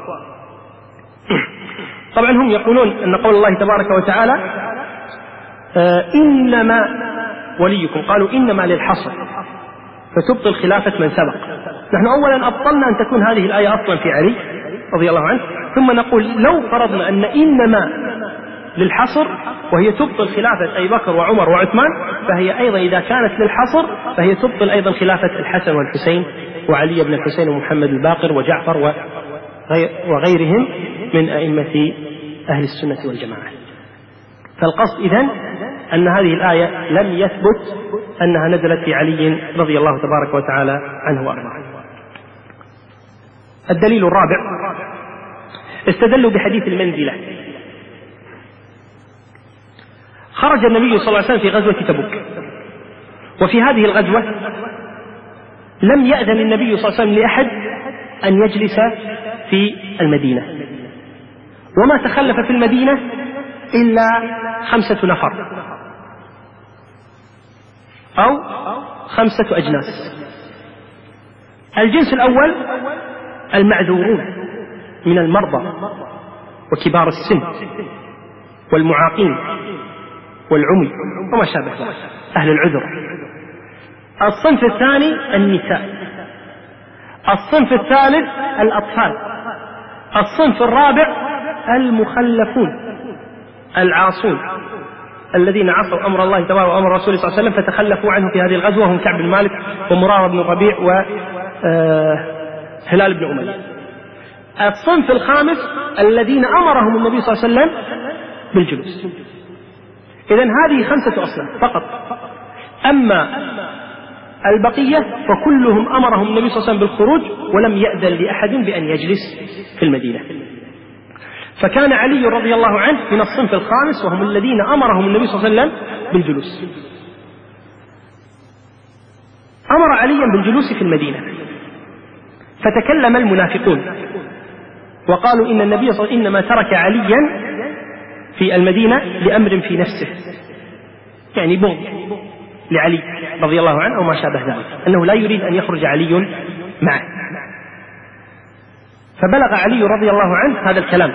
طبعا هم يقولون أن قول الله تبارك وتعالى آه إنما وليكم، قالوا إنما للحصر فتبطل خلافة من سبق. نحن أولا أبطلنا أن تكون هذه الآية أصلا في علي رضي الله عنه، ثم نقول لو فرضنا أن إنما للحصر وهي تبطل خلافة أبي بكر وعمر وعثمان، فهي أيضا إذا كانت للحصر فهي تبطل أيضا خلافة الحسن والحسين وعلي بن الحسين ومحمد الباقر وجعفر وغيرهم من أئمة أهل السنة والجماعة. فالقصد إذن أن هذه الآية لم يثبت أنها نزلت في علي رضي الله تبارك وتعالى عنه وأرضاه. الدليل الرابع: استدلوا بحديث المنزلة. خرج النبي صلى الله عليه وسلم في غزوة تبوك، وفي هذه الغزوة لم يأذن النبي صلى الله عليه وسلم لأحد أن يجلس في المدينة، وما تخلف في المدينة إلا خمسة نفر أو خمسة أجناس. الجنس الأول المعذورون من المرضى وكبار السن والمعاقين والعمي وما شابه ذلك، أهل العذر. الصنف الثاني النساء. الصنف الثالث الأطفال. الصنف الرابع المخلفون العاصون الذين عصوا أمر الله تبارك وأمر رسوله صلى الله عليه وسلم فتخلفوا عنه في هذه الغزوة، هم كعب بن مالك ومرارة بن الربيع وهلال بن أمية. الصنف الخامس الذين أمرهم النبي صلى الله عليه وسلم بالجلوس. إذن هذه خمسة أصناف فقط. أما البقية فكلهم أمرهم النبي صلى الله عليه وسلم بالخروج ولم يأذن لأحد بأن يجلس في المدينة. فكان علي رضي الله عنه من الصنف الخامس، وهم الذين أمرهم النبي صلى الله عليه وسلم بالجلوس. أمر عليا بالجلوس في المدينة، فتكلم المنافقون وقالوا إن النبي صلى الله عليه وسلم إنما ترك عليا في المدينة لأمر في نفسه، يعني بغض لعلي رضي الله عنه أو ما شابه ذلك، أنه لا يريد أن يخرج علي معه. فبلغ علي رضي الله عنه هذا الكلام،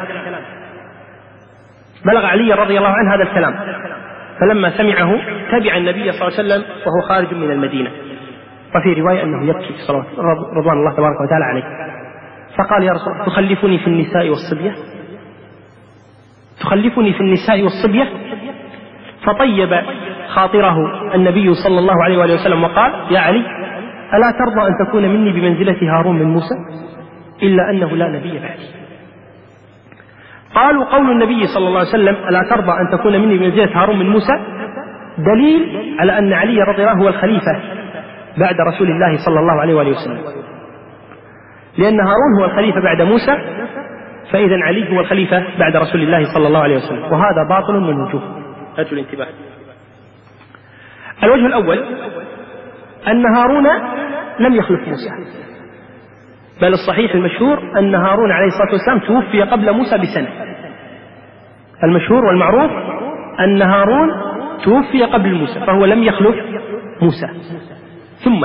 بلغ علي رضي الله عنه هذا الكلام، فلما سمعه تبع النبي صلى الله عليه وسلم وهو خارج من المدينة. وفي رواية أنه يبكي صلوات رضوان الله تبارك وتعالى عليه، فقال: يا رسول الله تخلفني في النساء والصبية؟ تخلفني في النساء والصبية؟ فطيب خاطره النبي صلى الله عليه وآله وسلم وقال: يا علي ألا ترضى أن تكون مني بمنزلة هارون من موسى؟ إلا أنه لا نبي بعدي. قالوا: قول النبي صلى الله عليه وسلم ألا ترضى أن تكون مني بمنزلة هارون من موسى دليل على أن علي رضي الله عنه هو الخليفة بعد رسول الله صلى الله عليه وآله وسلم، لأن هارون هو الخليفة بعد موسى، فإذا علي هو الخليفة بعد رسول الله صلى الله عليه وسلم، وهذا باطل من وجوه. أرجو الانتباه. الوجه الأول أن هارون لم يخلف موسى، بل الصحيح المشهور أن هارون عليه الصلاة والسلام توفي قبل موسى بسنة، المشهور والمعروف أن هارون توفي قبل موسى فهو لم يخلف موسى. ثم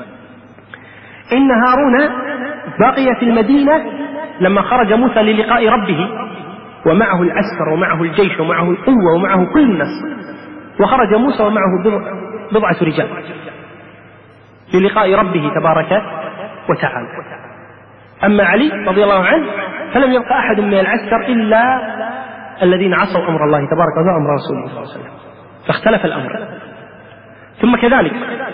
إن هارون بقي في المدينة لما خرج موسى للقاء ربه ومعه العسكر ومعه الجيش ومعه القوة ومعه كل الناس، وخرج موسى ومعه بضعة رجال للقاء ربه تبارك وتعالى. أما علي رضي الله عنه فلم يبقى أحد من العسكر إلا الذين عصوا أمر الله تبارك وتعالى وأمر رسوله صلى الله عليه وسلم، فاختلف الأمر. ثم كذلك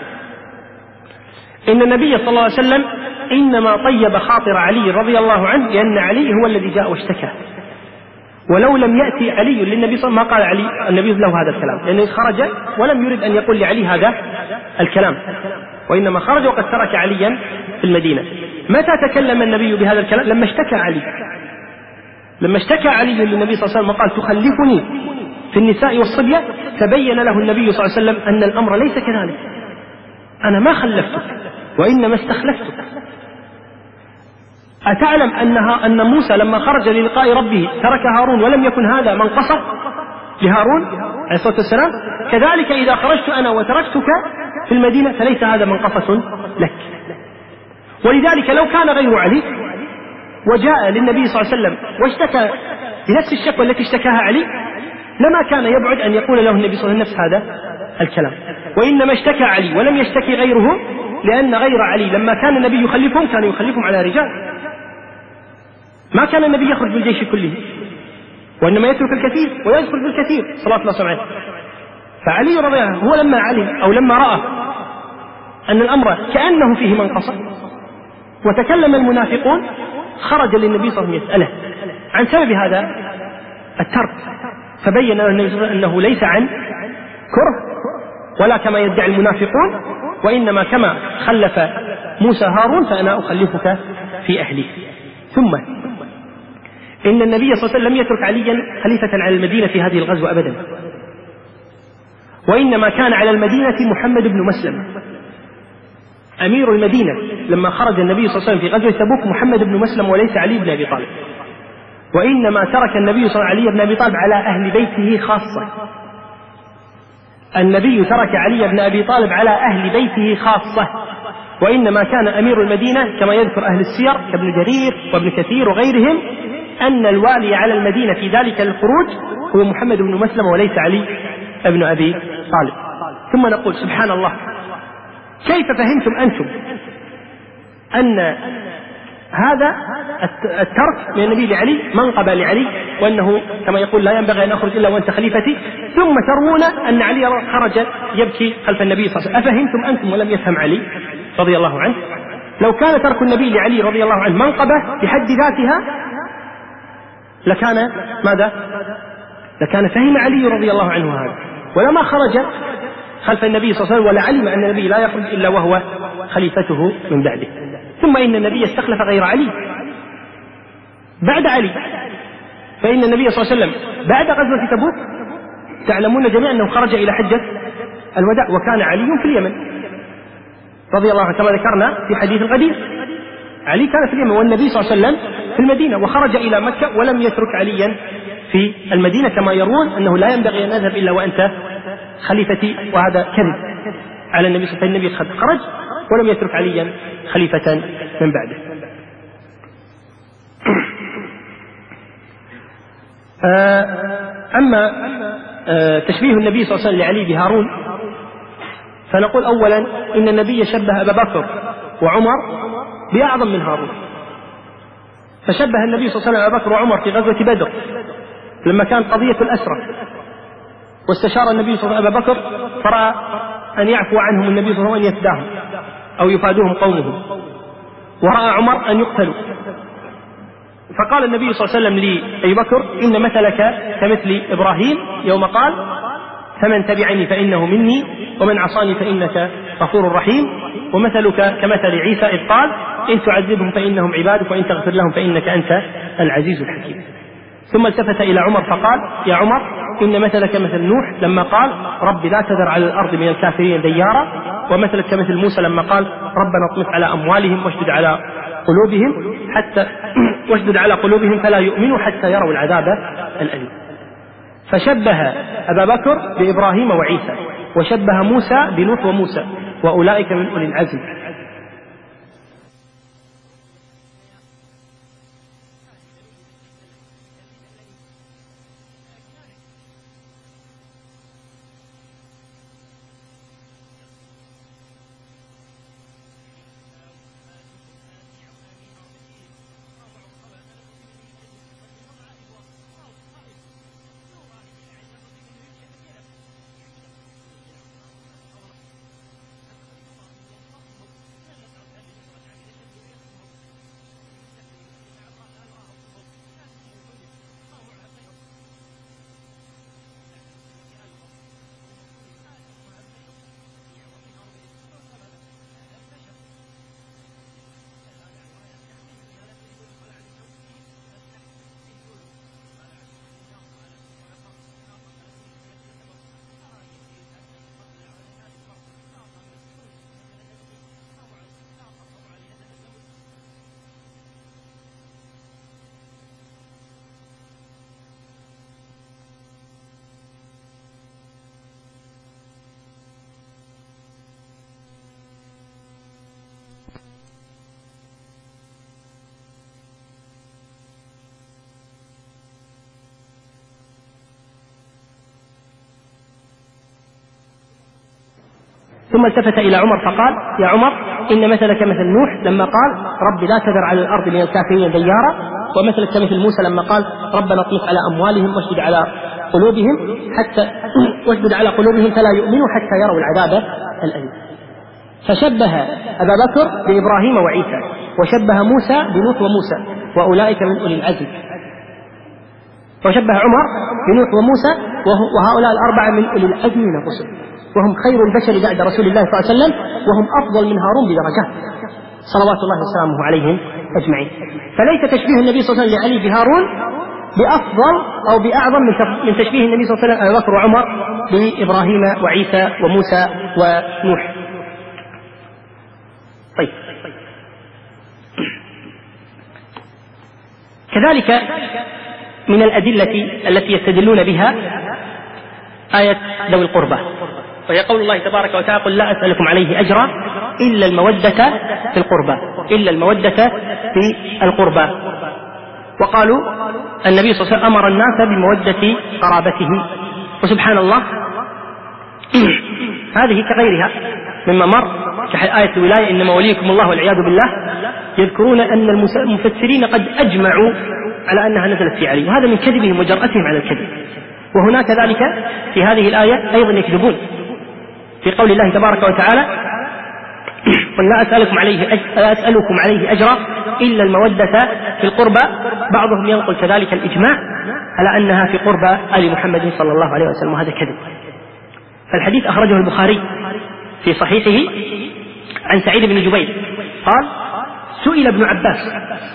إن النبي صلى الله عليه وسلم إنما طيب خاطر علي رضي الله عنه لأن علي هو الذي جاء واشتكى، ولو لم يأتي علي للنبي صلى الله عليه وسلم ما قال علي النبي له هذا الكلام، لأنه خرج ولم يرد أن يقول لعلي هذا الكلام، وإنما خرج وقد ترك عليا في المدينة. متى تكلم النبي بهذا الكلام؟ لما اشتكى علي، لما اشتكى علي للنبي صلى الله عليه وسلم وقال تخلفني في النساء والصبية، تبين له النبي صلى الله عليه وسلم أن الأمر ليس كذلك، أنا ما خلفتك وإنما استخلفتك. أتعلم أنها أن موسى لما خرج للقاء ربه ترك هارون ولم يكن هذا منقصة لهارون عليه الصلاة والسلام؟ كذلك إذا خرجت أنا وتركتك في المدينة فليس هذا منقصة لك. ولذلك لو كان غير علي وجاء للنبي صلى الله عليه وسلم واشتكى بنفس الشكوى التي اشتكاها علي لما كان يبعد أن يقول له النبي صلى الله عليه وسلم نفس هذا الكلام، وإنما اشتكى علي ولم يشتكي غيره، لأن غير علي لما كان النبي يخلفهم كان يخلفهم على رجال، ما كان النبي يخرج بالجيش كله وإنما يترك الكثير ويدخل بالكثير صلى الله عليه وسلم. فعلي رضي الله عنه هو لما علم أو لما رأى أن الأمر كأنه فيه منقصة وتكلم المنافقون خرج للنبي صلى الله عليه وسلم يسأله عن سبب هذا الترك، فبين له أنه ليس عن كره ولا كما يدعي المنافقون، وإنما كما خلف موسى هارون فأنا أخلفك في أهلي. ثم إن النبي صلى الله عليه وسلم لم يترك عليا خليفة على المدينة في هذه الغزوة أبدا، وإنما كان على المدينة محمد بن مسلم أمير المدينة. لما خرج النبي صلى الله عليه وسلم في غزوة تبوك محمد بن مسلم وليس علي بن أبي طالب، وإنما ترك النبي صلى الله عليه وسلم علي بن أبي طالب على أهل بيته خاصة. النبي ترك علي بن أبي طالب على أهل بيته خاصة، وإنما كان أمير المدينة كما يذكر أهل السير كابن جرير وابن كثير وغيرهم أن الوالي على المدينة في ذلك الخروج هو محمد بن مسلم وليس علي بن أبي طالب. ثم نقول سبحان الله، كيف فهمتم أنتم أن هذا الترك من النبي لعلي منقبة لعلي وأنه كما يقول لا ينبغي أن أخرج إلا وأنت خليفتي، ثم ترون أن علي خرج يبكي خلف النبي صلى الله عليه وسلم؟ أفهمتم أنتم ولم يفهم علي رضي الله عنه؟ لو كان ترك النبي لعلي رضي الله عنه منقبة بحد ذاتها لكان ماذا؟ لكان فهم علي رضي الله عنه هذا ولما خرج خلف النبي صلى الله عليه وسلم، ولعلم أن النبي لا يخرج إلا وهو خليفته من بعده. ثم إن النبي استخلف غير علي بعد علي، فإن النبي صلى الله عليه وسلم بعد غزوة تبوك تعلمون جميعا أنه خرج إلى حجة الوداع، وكان علي في اليمن رضي الله عنه كما ذكرنا في حديث الغدير. علي كان في اليمن والنبي صلى الله عليه وسلم في المدينة، وخرج إلى مكة ولم يترك عليا في المدينة كما يرون أنه لا ينبغي أن أذهب إلا وأنت خليفتي، وهذا كذب على النبي صلى الله عليه وسلم. النبي خرج ولم يترك عليا خليفة من بعده. أما تشبيه النبي صلى الله عليه وسلم لعلي بهارون فنقول أولا إن النبي شبه أبا بكر وعمر بأعظم من هارون، فشبه النبي صلى الله عليه وسلم أبا بكر وعمر في غزوة بدر لما كان قضية الأسرى، واستشار النبي صلى الله عليه وسلم أبا بكر فرأى أن يعفو عنهم النبي صلى الله عليه وسلم أن يفداهم أو يفادوهم قومهم، ورأى عمر أن يقتلوا، فقال النبي صلى الله عليه وسلم لأبي بكر إن مثلك كمثل إبراهيم يوم قال فمن تبعني فإنه مني ومن عصاني فإنك غفور رحيم، ومثلك كمثل عيسى إذ قال إن تعذبهم فإنهم عبادك وإن تغفر لهم فإنك أنت العزيز الحكيم. ثم التفت إلى عمر فقال يا عمر إن مثلك مثل نوح لما قال رب لا تذر على الأرض من الكافرين ديارا، ومثلك كمثل موسى لما قال ربنا اطمس على أموالهم واشدد على قلوبهم حتى واشدد على قلوبهم فلا يؤمنوا حتى يروا العذاب الأليم. فشبه أبا بكر بإبراهيم وعيسى، وشبه موسى بنوح وموسى، وأولئك من أولي العزم. ثم التفت إلى عمر فقال: يا عمر، إن مثلك مثل نوح لما قال: رب لا تذر على الأرض من الكافرين ديارا، ومثلك كمثل موسى لما قال: ربنا اطمس على أموالهم واشدد على قلوبهم حتى واشدد على قلوبهم فلا يؤمنوا حتى يروا العذاب الأليم. فشبه أبا بكر بإبراهيم وعيسى، وشبه موسى بنوح وموسى، وأولئك من أولي العزم. وشبه عمر بنوح وموسى، وهؤلاء الأربعة من أولي العزم من الرسل، وهم خير البشر بعد رسول الله صلى الله عليه وسلم، وهم أفضل من هارون بدرجات صلوات الله وسلامه عليهم أجمعين. فليس تشبيه النبي صلى الله عليه وسلم لعلي بهارون بأفضل أو بأعظم من تشبيه النبي صلى الله عليه وسلم أبي بكر وعمر بإبراهيم وعيسى وموسى ونوح. طيب، كذلك من الأدلة التي يستدلون بها آية ذوي القربى، وهي قول الله تبارك وتعالى: قل لا أسألكم عليه أجرا إلا المودة في القربى، إلا المودة في القربى. وقالوا النبي صلى الله عليه وسلم أمر الناس بمودة قرابته، وسبحان الله هذه كغيرها مما مر كآية الولاية: إنما وليكم الله والعياذ بالله. يذكرون أن المفسرين قد أجمعوا على أنها نزلت في علي، وهذا من كذبهم وجرأتهم على الكذب. وهناك ذلك في هذه الآية أيضا يكذبون في قول الله تبارك وتعالى: قل لا أسألكم عليه أجر لا أسألكم عليه أجرا إلا المودة في القربى. بعضهم ينقل كذلك الإجماع على أنها في قربى آل محمد صلى الله عليه وسلم، وهذا كذب. فالحديث أخرجه البخاري في صحيحه عن سعيد بن جبير قال: سئل ابن عباس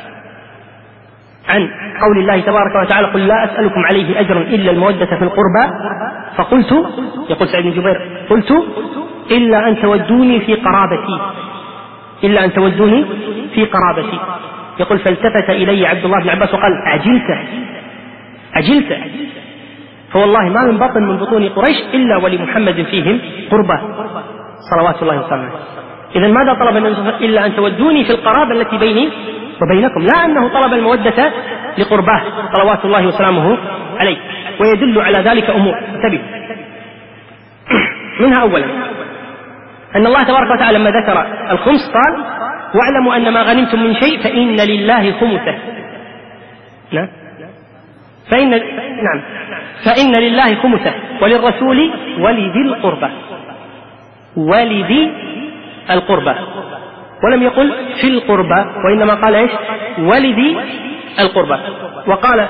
عن قول الله تبارك وتعالى: قل لا أسألكم عليه أجرا إلا المودة في القربى، فقلت، يقول سعيد بن جبير، قلت: إلا أن تودوني في قرابتي، إلا أن تودوني في قرابتي. يقول: فالتفت إلي عبد الله بن عباس وقال: أعجلت أعجلت فوالله ما من بطن من بطون قريش إلا ولمحمد فيهم قربى صلوات الله وسلامه. إذن ماذا طلب النبي صلى الله عليه وسلم؟ إلا أن تودوني في القرابة التي بيني وبينكم، لا أنه طلب المودة لقرباه صلوات الله وسلامه عليه. ويدل على ذلك أمور، انتبه منها: أولا أن الله تبارك وتعالى لما ذكر الخمس قال: واعلموا أن ما غنمتم من شيء فإن لله خمسه. نعم فإن نعم فإن لله خمسه وللرسول ولذي القربى، ولذي القربى، ولم يقل في القربى، وإنما قال إيش؟ ولذي القربى. وقال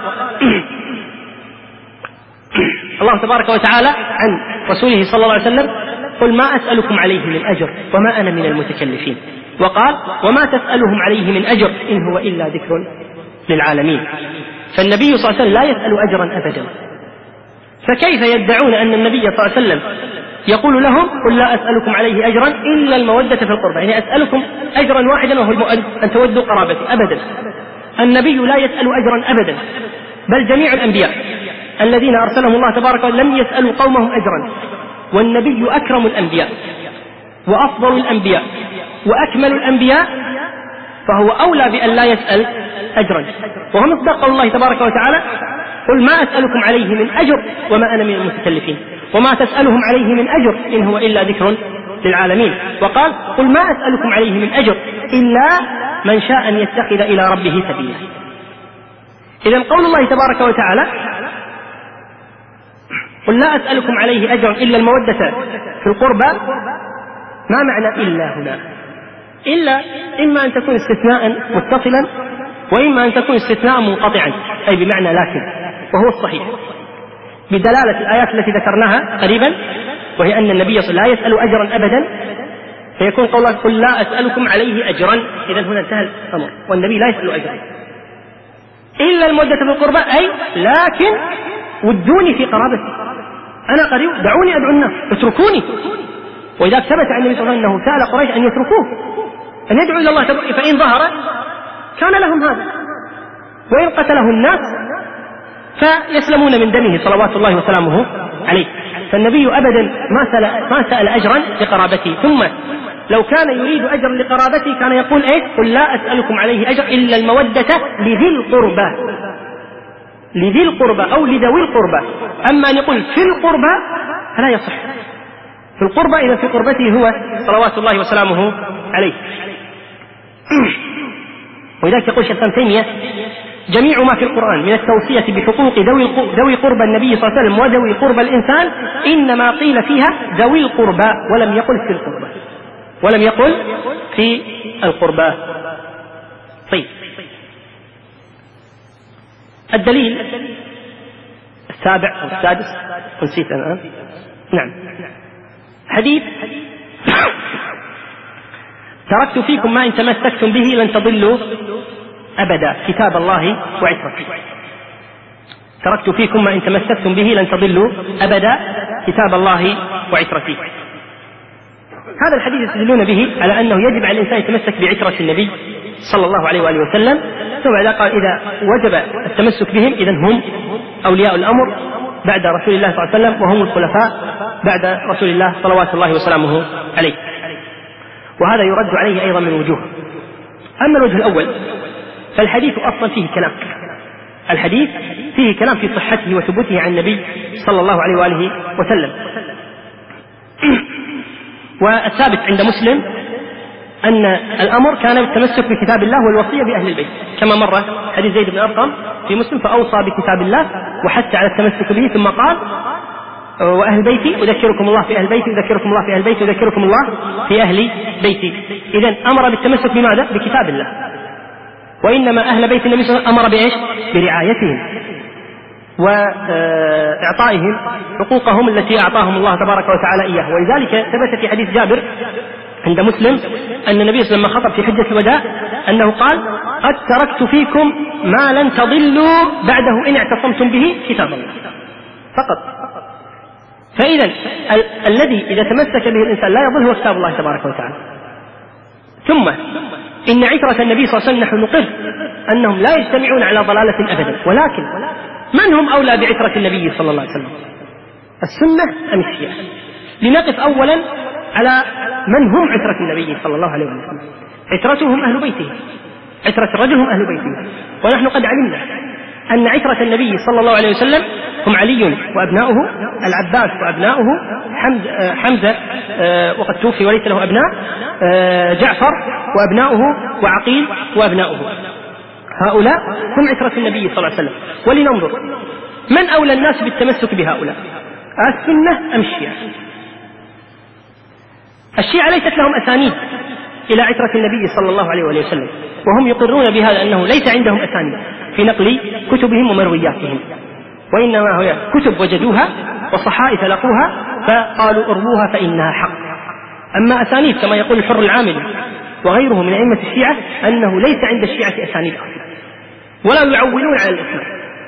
الله تبارك وتعالى عن رسوله صلى الله عليه وسلم: قل ما أسألكم عليه من أجر وما أنا من المتكلفين. وقال: وما تسألهم عليه من أجر إن هو إلا ذكر للعالمين. فالنبي صلى الله عليه وسلم لا يسأل أجرا أبدا، فكيف يدعون أن النبي صلى الله عليه وسلم يقول لهم: قل لا أسألكم عليه أجرا إلا المودة في القربى، يعني أسألكم أجرا واحدا وهو أن تودوا قرابتي؟ أبدا، النبي لا يسأل أجرا أبدا، بل جميع الأنبياء الذين أرسلهم الله تبارك وتعالى لم يسألوا قومهم أجرا، والنبي أكرم الأنبياء وأفضل الأنبياء وأكمل الأنبياء، فهو أولى بأن لا يسأل أجرا. وهو مصداق قول الله تبارك وتعالى: قل ما أسألكم عليه من أجر وما أنا من المتكلفين وما تسألهم عليه من أجر إن هو إلا ذكر للعالمين. وقال: قل ما أسألكم عليه من أجر إلا من شاء أن يتخذ إلى ربه سبيلا. إذن قول الله تبارك وتعالى: قل لا أسألكم عليه أجرا إلا المودة في القربى، ما معنى إلا هنا؟ إلا إما أن تكون استثناء متصلا وإما أن تكون استثناء منقطعا، أي بمعنى لكن، وهو الصحيح بدلالة الآيات التي ذكرناها قريبا، وهي أن النبي صلى الله عليه وسلم لا يسأل أجرا أبدا، فيكون قوله: قل لا أسألكم عليه أجرا، إذن هنا انتهى الأمر، والنبي لا يسأل أجرا إلا المودة في القربى، أي لكن ودوني في قرابتي، أنا قريب، دعوني أدعو الناس، اتركوني. وإذا ثبت عن النبي صلى الله عليه وسلم أنه سأل قريش أن يتركوه، أن يدعو إلى الله، فإن ظهر كان لهم هذا، وإن قتله الناس فيسلمون من دمه صلوات الله وسلامه عليه. فالنبي أبدا ما سأل, ما سأل أجرا لقرابته، ثم لو كان يريد أجرا لقرابته كان يقول: إيه؟ قل لا أسألكم عليه أجر إلا المودة لذي القربى، لذي القربى أو لذوي القربى. أما أن يقول في القربى فلا يصح، في القربى إذا في قربته هو صلوات الله وسلامه عليه. ولذلك يقول شيخ ابن تيمية: جميع ما في القرآن من التوصية بحقوق ذوي قربى النبي صلى الله عليه وسلم وذوي قربى الإنسان إنما قيل فيها ذوي القربى، ولم يقل في القربى، ولم يقل في القربى. طيب، الدليل السابع أو السادس، نسيت الآن. نعم، حديث: تركت فيكم ما إن تمسكتم به لن تضلوا أبدا، كتاب الله وعترتي. تركت فيكم ما إن تمسكتم به لن تضلوا أبدا، كتاب الله وعترتي. هذا الحديث يستدلون به على أنه يجب على الإنسان يتمسك بعترة النبي صلى الله عليه وآله وسلم. ثم قال: إذا وجب التمسك بهم إذن هم أولياء الأمر بعد رسول الله صلى الله عليه وسلم، وهم الخلفاء بعد رسول الله صلوات الله وسلامه عليه. وهذا يرد عليه أيضا من وجوه. أما الوجه الأول فالحديث أصلا فيه كلام، الحديث فيه كلام في صحته وثبوته عن النبي صلى الله عليه وآله وسلم. والثابت عند مسلم أن الأمر كان بالتمسك بكتاب الله والوصية بأهل البيت، كما مر حديث زيد بن أرقم في مسلم: فأوصى بكتاب الله وحث على التمسك به، ثم قال: وأهل بيتي أذكركم الله في أهل بيتي أذكركم الله في أهل بيتي أذكركم الله في أهل بيتي. إذن أمر بالتمسك بماذا؟ بكتاب الله. وإنما أهل بيت النبي صلى الله عليه وسلم أمر بإيش؟ برعايتهم وإعطائهم حقوقهم التي أعطاهم الله تبارك وتعالى إياه. ولذلك ثبت في حديث جابر عند مسلم أن النبي صلى الله عليه وسلم خطب في حجة الوداع أنه قال: قد تركت فيكم ما لن تضلوا بعده إن اعتصمتم به، كتاب الله فقط. فإذا ال- الذي إذا تمسك به الإنسان لا يضل هو كتاب الله تبارك وتعالى. ثم إن عترة النبي صلى الله عليه وسلم نحن نقر أنهم لا يجتمعون على ضلالة أبدا، ولكن من هم أولى بعترة النبي صلى الله عليه وسلم؟ السنة أم الشيعة؟ لنقف أولا على من هم عترة النبي صلى الله عليه وسلم. عترتهم أهل بيته، عترة الرجل هم أهل بيته. ونحن قد علمنا أن عترة النبي صلى الله عليه وسلم هم علي وأبناؤه، العباس وأبناؤه، حمزة وقد توفي وليس له أبناء، جعفر وأبناؤه، وعقيل وأبناؤه. هؤلاء هم عترة النبي صلى الله عليه وسلم. ولننظر من أولى الناس بالتمسك بهؤلاء، السنة أم الشيعة؟ الشيعة ليست لهم أسانيد إلى عترة النبي صلى الله عليه وسلم، وهم يقرون بهذا أنه ليس عندهم أسانيد في نقل كتبهم ومروياتهم، وإنما هي كتب وجدوها وصحائف لقوها فقالوا ارموها فإنها حق. أما أسانيد كما يقول الحر العاملي وغيره من أئمة الشيعة أنه ليس عند الشيعة أسانيد أصلا، ولا يعولون على الإسلام.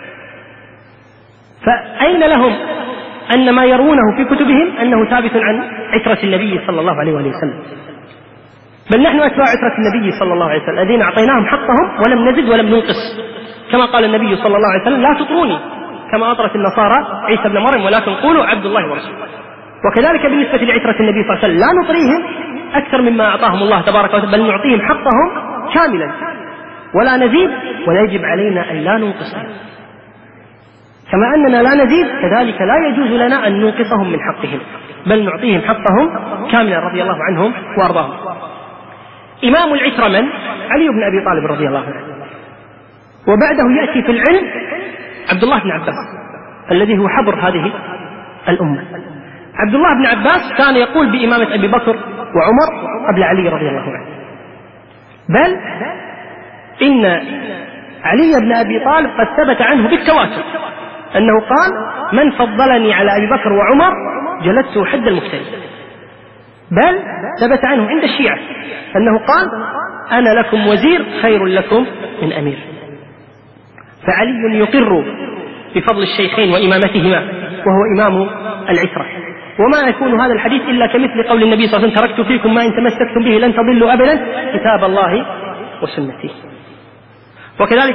فأين لهم أن ما يرونه في كتبهم أنه ثابت عن عترة النبي صلى الله عليه وسلم؟ بل نحن أتباع عترة النبي صلى الله عليه وسلم الذين أعطيناهم حقهم ولم نزد ولم ننقص، كما قال النبي صلى الله عليه وسلم: لا تطروني كما أطرت النصارى عيسى بن مريم ولكن قولوا عبد الله ورسوله. وكذلك بالنسبة لعترة النبي صلى الله عليه وسلم لا نطريهم أكثر مما أعطاهم الله تبارك وتعالى، بل نعطيهم حقهم كاملا ولا نزيد، ولا يجب علينا أن لا ننقصهم. كما أننا لا نزيد كذلك لا يجوز لنا أن ننقصهم من حقهم، بل نعطيهم حقهم كاملا رضي الله عنهم وأرضاهم. إمام العترة من؟ علي بن أبي طالب رضي الله عنه، وبعده يأتي في العلم عبد الله بن عباس الذي هو حبر هذه الأمة. عبد الله بن عباس كان يقول بإمامة أبي بكر وعمر قبل علي رضي الله عنه، بل إن علي بن أبي طالب قد ثبت عنه بالتواتر أنه قال من فضلني على أبي بكر وعمر جلدته حد المفتري. بل ثبت عنه عند الشيعة أنه قال أنا لكم وزير خير لكم من أمير. فعلي يقر بفضل الشيخين وإمامتهما وهو إمام العترة. وما يكون هذا الحديث إلا كمثل قول النبي صلى الله عليه وسلم تركت فيكم ما إن تمسكتم به لن تضلوا أبدا كتاب الله وسنتي. وكذلك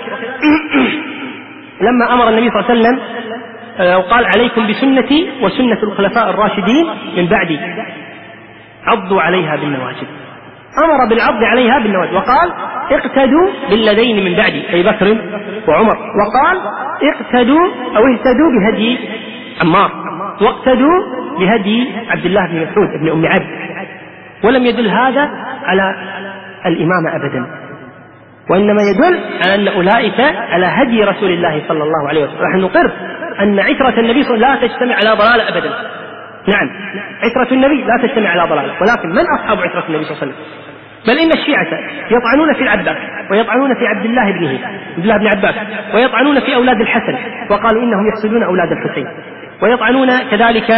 لما أمر النبي صلى الله عليه وسلم وقال عليكم بسنتي وسنة الخلفاء الراشدين من بعدي عضوا عليها بالنواجذ، أمر بالعض عليها بالنواجذ، وقال اقتدوا بالذين من بعدي أي بكر وعمر، وقال اقتدوا أو اهتدوا بهدي عمار، واقتدوا بهدي عبد الله بن مسعود بن أم عبد. ولم يدل هذا على الإمامة أبدا، وإنما يدل على أن أولئك على هدي رسول الله صلى الله عليه وسلم. نحن نقر أن عترة النبي صلى الله عليه وسلم لا تجتمع على ضلال أبدا. نعم عترة النبي لا تجتمع على ضلال، ولكن من أصحاب عترة النبي صلى الله عليه وسلم؟ بل إن الشيعة يطعنون في العباس ويطعنون في عبد الله بنه عبد الله بن عباس، ويطعنون في أولاد الحسن وقالوا إنهم يحسدون أولاد الحسين، ويطعنون كذلك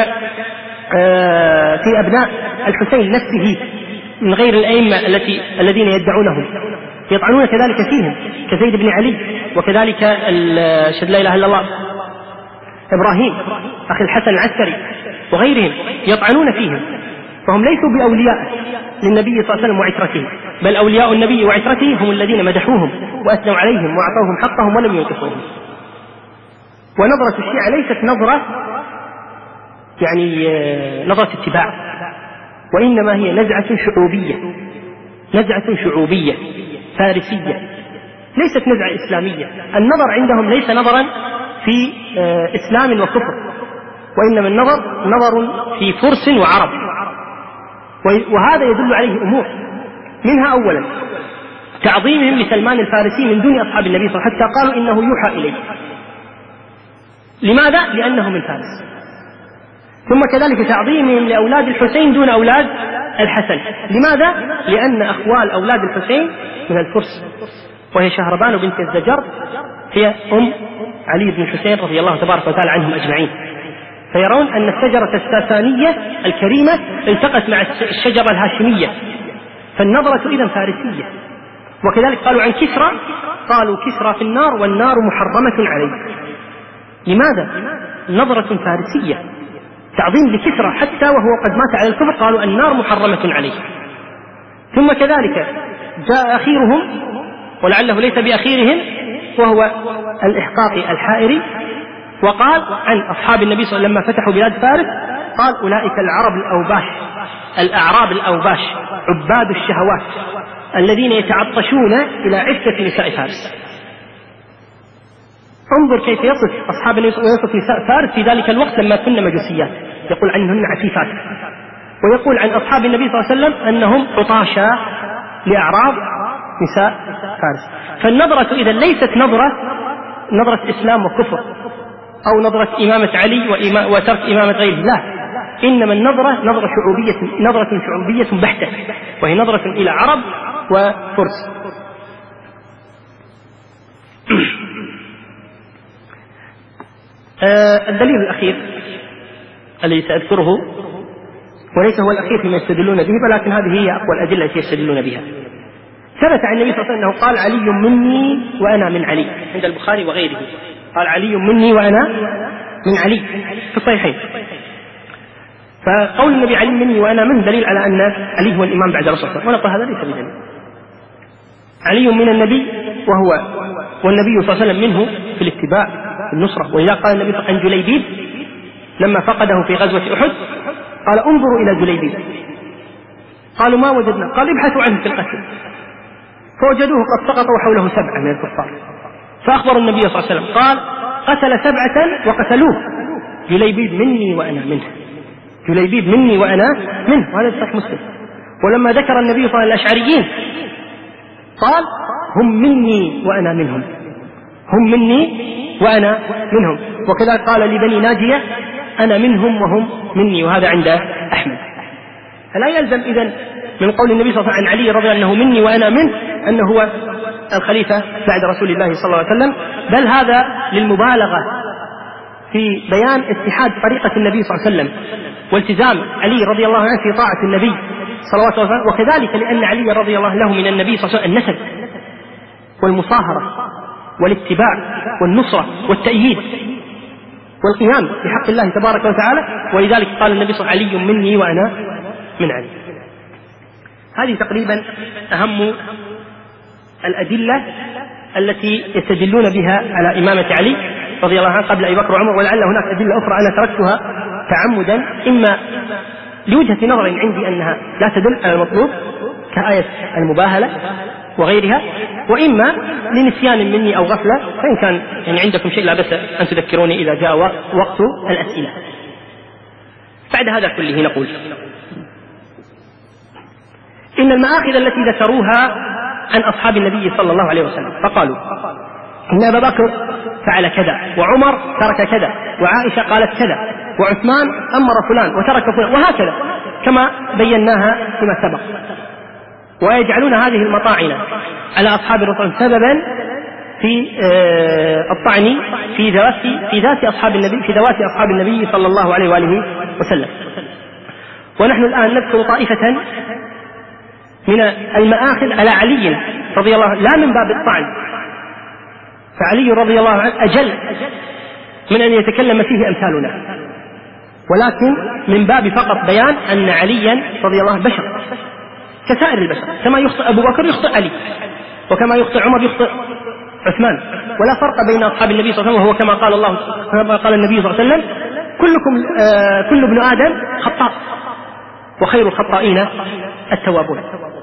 في أبناء الحسين نفسه من غير الأئمة التي الذين يدعونهم، يطعنون كذلك فيهم كزيد بن علي، وكذلك شهد لا إله إلا الله إبراهيم أخي الحسن العسكري وغيرهم يطعنون فيهم، فهم ليسوا بأولياء للنبي صلى الله عليه وسلم وعترته، بل أولياء النبي وعترته هم الذين مدحوهم وأثنوا عليهم وأعطوهم حقهم ولم ينقصوهم. ونظرة الشيعة ليست نظرة يعني نظرة اتباع، وإنما هي نزعة شعوبية، نزعة شعوبية فارسية، ليست نزعة إسلامية. النظر عندهم ليس نظرا في إسلام وكفر، وإنما النظر نظر في فرس وعرب. وهذا يدل عليه أمور، منها أولا تعظيمهم لسلمان الفارسي من دون أصحاب النبي صلى الله عليه وسلم، حتى قالوا إنه يوحى إليه. لماذا؟ لأنه من فارس. ثم كذلك تعظيمهم لأولاد الحسين دون أولاد الحسن. لماذا؟ لأن أخوال أولاد الحسين من الفرس، وهي شهربان بنت الزجر هي أم علي بن الحسين رضي الله تبارك وتعالى عنهم أجمعين. فيرون أن الشجرة الساسانية الكريمة التقت مع الشجرة الهاشمية، فالنظرة إذن فارسية. وكذلك قالوا عن كسرى، قالوا كسرى في النار والنار محرمة عليه. لماذا؟ نظرة فارسية، تعظيم لكسرى حتى وهو قد مات على الكفر قالوا النار محرمة عليه. ثم كذلك جاء أخيرهم ولعله ليس بأخيرهم وهو الإحقاقي الحائري، وقال عن أصحاب النبي صلى الله عليه وسلم لما فتحوا بلاد فارس قال أولئك العرب الأوباش الأعراب الأوباش عباد الشهوات الذين يتعطشون إلى عفة نساء فارس. انظر كيف يصف أصحاب النبي ويصف نساء فارس في ذلك الوقت لما كن مجوسيات، يقول عنهن عفيفات، ويقول عن أصحاب النبي صلى الله عليه وسلم أنهم عطاشا لأعراض نساء فارس. فالنظرة إذا ليست نظرة نظرة إسلام وكفر أو نظرة إمامة علي وترك إمامة غيره، لا، إنما النظرة نظرة شعوبية، نظرة شعوبية بحتة، وهي نظرة إلى عرب وفرس. الدليل الأخير الذي سأذكره وليس هو الأخير فيما يستدلون به، ولكن هذه هي أقوى الأدلة التي يستدلون بها. ثبت عن النبي صلى الله عليه وسلم أنه قال علي مني وأنا من علي، عند البخاري وغيره، قال علي مني وأنا من علي في الصحيحين. فقول النبي علي مني وأنا من دليل على أن علي هو الإمام بعد رسول الله، ونقول هذا ليس بدليل. علي من النبي وهو والنبي صلى الله عليه وسلم منه في الاتباع النصرة. وإذا قال النبي عن جليبيب لما فقده في غزوة أحد قال انظروا إلى جليبيب، قالوا ما وجدنا، قال ابحثوا عنه في القتل، فوجدوه قد سقط وحوله سبعة من الكفار، فأخبروا النبي صلى الله عليه وسلم قال قتل سبعة وقتلوه، جليبيب مني وأنا منه، جليبيب مني وأنا منه، وهذا صحيح مسلم. ولما ذكر النبي صلى الله عليه وسلم الأشعريين قال هم مني وأنا منهم، هم مني وأنا منهم. وكذا قال لبني ناجية أنا منهم وهم مني، وهذا عند أحمد. فلا يلزم إذن من قول النبي صلى الله عليه وسلم عن علي رضي الله عنه أنه مني وأنا منه أنه هو الخليفة بعد رسول الله صلى الله عليه وسلم، بل هذا للمبالغة في بيان اتحاد طريقة النبي صلى الله عليه وسلم والتزام علي رضي الله عنه في طاعة النبي صلوات الله عليه وسلم، وكذلك لأن علي رضي الله له من النبي صلى الله عليه وسلم النسب والمصاهرة والاتباع والنصرة والتأييد والقيام بحق الله تبارك وتعالى، ولذلك قال النبي صلى الله عليه وسلم علي مني وأنا من علي. هذه تقريبا أهم الأدلة التي يستدلون بها على إمامة علي رضي الله عنه قبل أبي بكر وعمر، ولعل هناك أدلة أخرى أنا تركتها تعمدا، إما لوجهة نظر عندي أنها لا تدل على المطلوب كآية المباهلة وغيرها، وإما لنسيان مني أو غفلة، فإن كان يعني عندكم شيء لا بأس أن تذكروني إذا جاء وقت الأسئلة. بعد هذا كله نقول إن المآخذ التي ذكروها عن أصحاب النبي صلى الله عليه وسلم فقالوا إن أبا بكر فعل كذا، وعمر ترك كذا، وعائشة قالت كذا، وعثمان أمر فلان وترك فلان، وهكذا كما بيناها فيما سبق. ويجعلون هذه المطاعن على أصحاب الرسول سببا في الطعن في ذات في ذات أصحاب النبي في ذوات أصحاب النبي صلى الله عليه وآله وسلم. ونحن الآن نذكر طائفة من المآخذ على علي رضي الله عنه لا من باب الطعن، فعلي رضي الله عنه أجل من أن يتكلم فيه أمثالنا، ولكن من باب فقط بيان أن عليا رضي الله عنه بشر كسائر البشر، كما يخطئ أبو بكر يخطئ علي، وكما يخطئ عمر يخطئ عثمان، ولا فرق بين أصحاب النبي صلى الله عليه وسلم، وهو كما قال الله كما قال النبي صلى الله عليه وسلم كلكم آه كل ابن آدم خطاء وخير الخطائين التوابون.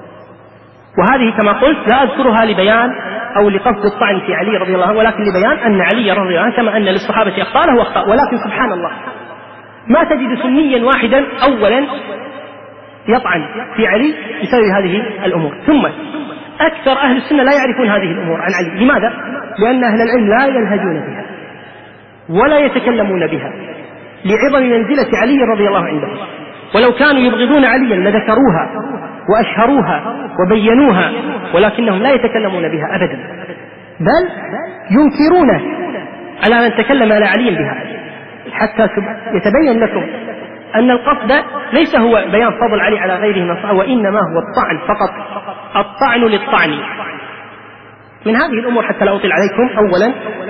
وهذه كما قلت لا أذكرها لبيان أو لقصد الطعن في علي رضي الله عنه، ولكن لبيان أن علي رضي الله عنه كما أن للصحابة أخطاء له أخطاء، ولكن سبحان الله ما تجد سنيا واحدا أولا يطعن في علي بسبب هذه الأمور. ثم أكثر أهل السنة لا يعرفون هذه الأمور عن علي. لماذا؟ لأن أهل العلم لا يلهجون بها ولا يتكلمون بها لعظم منزلة علي رضي الله عنه، ولو كانوا يبغضون عليا لذكروها وأشهروها وبينوها، ولكنهم لا يتكلمون بها أبدا، بل ينكرونه على من تكلم على علي بها، حتى يتبين لكم أن القصد ليس هو بيان فضل علي على غيره من الصحابة، وإنما هو الطعن فقط، الطعن للطعن. من هذه الأمور حتى لا أطيل عليكم، أولا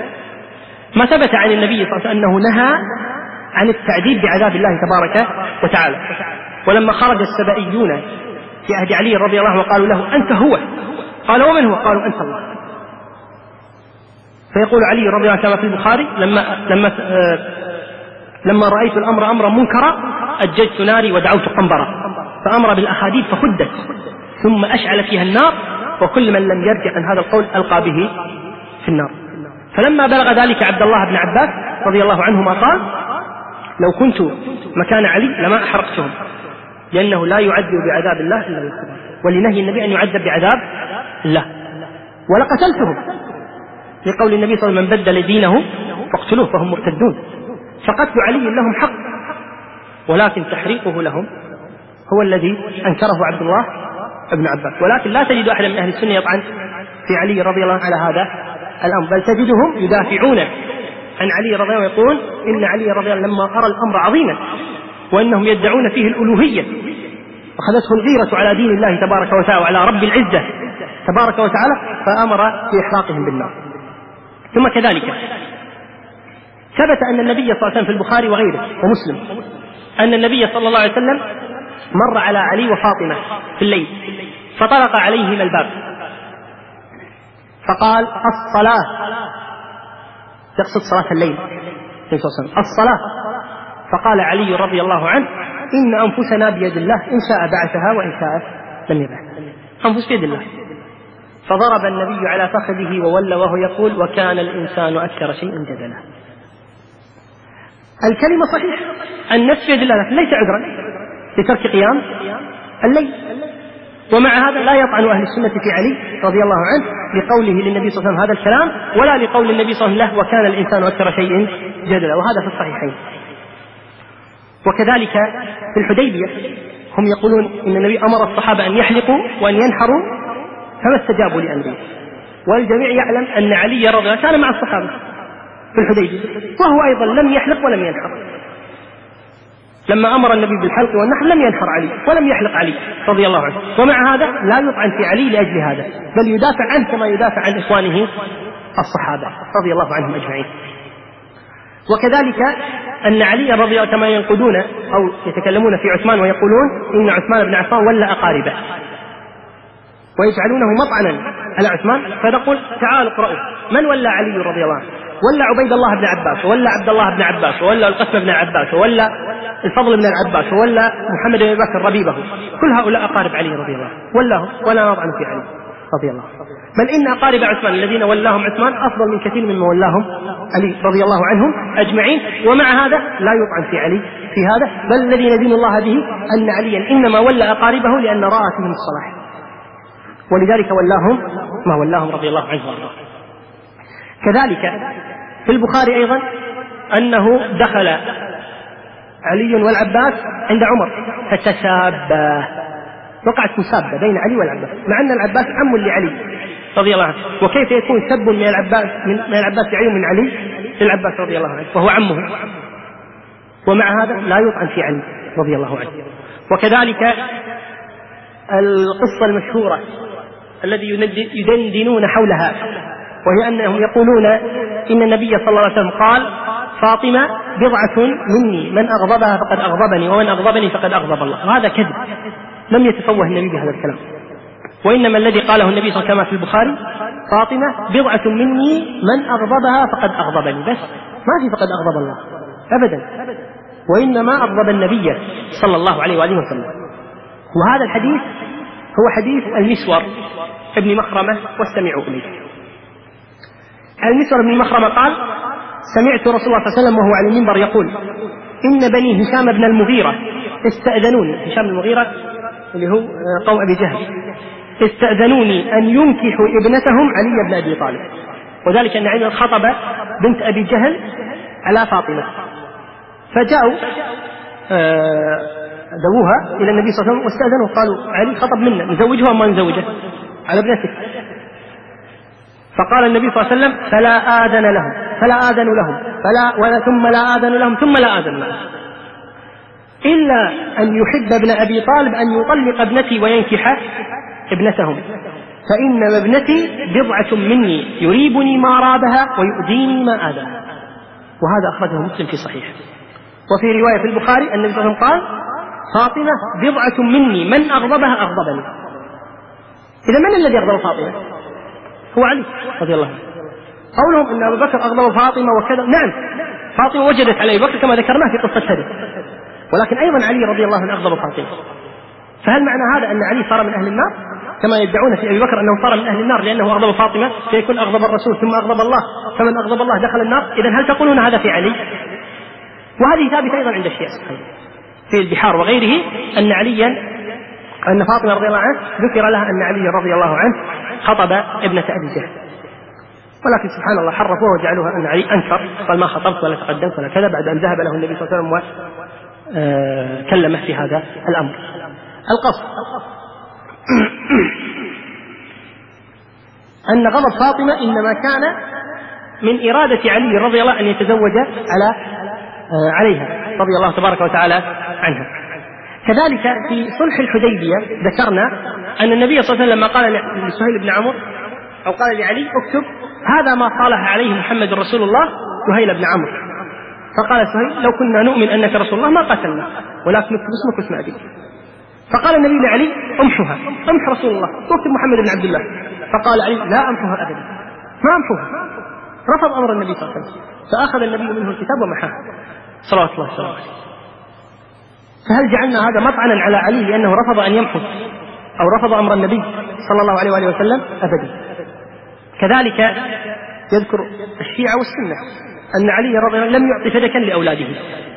ما ثبت عن النبي صلى الله عليه وسلم أنه نهى عن التعذيب بعذاب الله تبارك وتعالى. ولما خرج السبائيون في عهد علي رضي الله عنه وقالوا له أنت هو، قال ومن هو؟ قالوا أنت الله. فيقول علي رضي الله عنه كما في البخاري لما لما آه لما رأيت الأمر أمرا منكرا أججت ناري ودعوت قنبرة، فأمر بالأخاديد فخدت ثم أشعل فيها النار، وكل من لم يرجع عن هذا القول ألقى به في النار. فلما بلغ ذلك عبد الله بن عباس رضي الله عنهما قال لو كنت مكان علي لما أحرقتهم، لأنه لا يعذب بعذاب الله إلا بالخبر، ولنهي النبي أن يعذب بعذاب الله، ولقتلتهم لقول النبي صلى الله عليه وسلم من بدل دينه فاقتلوه فهم مرتدون. فقتل علي لهم حق، ولكن تحريقه لهم هو الذي أنكره عبد الله بن عباس. ولكن لا تجد أحد من أهل السنة يطعن في علي رضي الله عنه على هذا الأمر، بل تجدهم يدافعون عن علي رضي الله عنه ويقول إن علي رضي الله عنه لما أرى الأمر عظيما وأنهم يدعون فيه الألوهية أخذته الغيرة على دين الله تبارك وتعالى وعلى رب العزة تبارك وتعالى، فأمر بإحراقهم بالنار. ثم كذلك ثبت أن النبي صلى الله عليه وسلم في البخاري وغيره ومسلم أن النبي صلى الله عليه وسلم مر على علي وفاطمة في الليل فطرق عليهما الباب فقال الصلاة يقصد صلاة الليل الصلاة. فقال علي رضي الله عنه: إن أنفسنا بيد الله، إن شاء بعثها وإن شاء لم يبعث. أنفس بيد الله. فضرب النبي على فخذه وولى وهو يقول: وكان الإنسان أكثر شيء جدلا. الكلمة صحيح، النفس بيد الله ليس عذرا لترك قيام الليل. ومع هذا لا يطعن أهل السنة في علي رضي الله عنه لقوله للنبي صلى الله عليه وسلم هذا الكلام، ولا لقول النبي صلى الله عليه وسلم له: وكان الإنسان أكثر شيء جدلا. وهذا في الصحيحين. وكذلك في الحديبية هم يقولون إن النبي أمر الصحابة أن يحلقوا وأن ينحروا فما استجابوا لأمره. والجميع يعلم أن علي رضي الله عنه كان مع الصحابة في الحديبية، وهو أيضا لم يحلق ولم ينحر. لما أمر النبي بالحلق والنحر لم ينحر علي ولم يحلق علي رضي الله عنه. ومع هذا لا يطعن في علي لأجل هذا، بل يدافع عنه كما يدافع عن إخوانه الصحابة رضي الله عنهم أجمعين. وكذلك أن علي رضي الله كما ينقدون أو يتكلمون في عثمان ويقولون إن عثمان بن عفان ولى أقاربه ويجعلونه مطعنا على عثمان. فنقول: تعالوا اقرأوا من ولى علي رضي الله عنه. ولى عبيد الله بن عباس، وولى عبد الله بن عباس، وولى القاسم بن عباس، وولى الفضل بن العباس، وولى محمد بن بكر ربيبه. كل هؤلاء أقارب علي رضي الله عنه، ولاهم ولا نطعن في علي رضي الله عنه. بل إن أقارب عثمان الذين ولاهم عثمان أفضل من كثير مما ولاهم علي رضي الله عنهم أجمعين. ومع هذا لا يطعن في علي في هذا، بل الذي ندين الله به أن عليا إنما ولى أقاربه لأن رأى فيهم الصلاح، ولذلك ولاهم ما ولاهم رضي الله عنه وارضاه. كذلك في البخاري أيضا أنه دخل علي والعباس عند عمر فتسابا، وقعت مسابة بين علي والعباس، مع أن العباس عم لعلي رضي الله عنه. وكيف يكون سب من العباس من العباس علي من علي للعباس رضي الله عنه وهو عمه؟ ومع هذا لا يطعن في علي رضي الله عنه. وكذلك القصة المشهورة الذي يدندنون حولها، وهي أنهم يقولون إن النبي صلى الله عليه وسلم قال: فاطمة بضعة مني، من أغضبها فقد أغضبني، ومن أغضبني فقد أغضب الله. وهذا كذب، لم يتفوه النبي بهذا الكلام. وإنما الذي قاله النبي صلى الله عليه وسلم في البخاري: فاطمة بضعة مني، من أغضبها فقد أغضبني. بس ما في فقد أغضب الله أبدا، وإنما أغضب النبي صلى الله عليه وآله وسلم. وهذا الحديث هو حديث المسور ابن مخرمة، واستمعوا إليه. المسور ابن مخرمة قال: سمعت رسول الله صلى الله عليه وسلم وهو على المنبر يقول: إن بني هشام بن المغيرة استأذنوني. هشام المغيرة اللي هو قوم أبي جهل، استأذنوني أن ينكحوا ابنتهم علي بن أبي طالب. وذلك أن علي خطب بنت أبي جهل على فاطمة، فجاءوا ذووها إلى النبي صلى الله عليه وسلم واستأذنوا، قالوا: علي خطب منا، نزوجها وما نزوجه على ابنتك. فقال النبي صلى الله عليه وسلم: فلا آذن لهم فلا آذن لهم فلا ولا ثم لا آذن لهم ثم لا آذن لهم إلا أن يحب ابن أبي طالب أن يطلق ابنتي وينكح ابنتهم، فإن ابنتي بضعة مني يريبني ما رابها ويؤذيني ما آذاها. وهذا أخرجه مسلم في صحيح. وفي رواية في البخاري النبي صلى الله عليه وسلم قال: فاطمة بضعة مني، من أغضبها أغضبني. إذا من الذي أغضب فاطمة؟ هو علي رضي الله عنه. قولهم أن أبو بكر أغضب فاطمة وكذا، نعم، فاطمة وجدت على أبي بكر كما ذكرناه في قصة هذه، ولكن أيضا علي رضي الله عنه أغضب فاطمة. فهل معنى هذا أن علي صار من أهل النار كما يدعون في أبي بكر أنه صار من أهل النار لأنه أغضب فاطمة، فيكون أغضب الرسول ثم أغضب الله، فمن أغضب الله دخل النار؟ إذن هل تقولون هذا في علي؟ وهذه ثابتة أيضا عند الشيعة في البحار وغيره، أن عليا أن فاطمة رضي الله عنه ذكر لها أن علي رضي الله عنه خطب ابنة أبي جهل، ولكن سبحان الله حرفوه وجعلوها أن علي أنكر، قال: ما خطبت ولا تقدمت ولا كذا، بعد أن ذهب له النبي صلى الله عليه وسلم وكلمه في هذا الأمر. القصد أن غضب فاطمة إنما كان من إرادة علي رضي الله أن يتزوج على عليها رضي الله تبارك وتعالى عنها. كذلك في صلح الحديبية ذكرنا أن النبي صلى الله عليه وسلم قال لسهيل بن عمرو أو قال لعلي: اكتب هذا ما صالح عليه محمد رسول الله سهيل بن عمرو. فقال سهيل: لو كنا نؤمن أنك رسول الله ما قتلنا، ولكن نكتب اسمك واسم أبيك. فقال النبي لعلي: امحها، امح رسول الله، واكتب محمد بن عبد الله. فقال علي: لا أمحها أبدا، ما أمحها، رفض أمر النبي صلى الله عليه وسلم، فأخذ النبي منه الكتاب ومحاه صلوات الله وسلامه عليه. فهل جعلنا هذا مطعنا على علي لأنه رفض أن يمحو أو رفض أمر النبي صلى الله عليه وآله وسلم؟ أبدا. كذلك يذكر الشيعة والسنة أن علي رضي الله عنه لم يعطي فدكا لأولاده،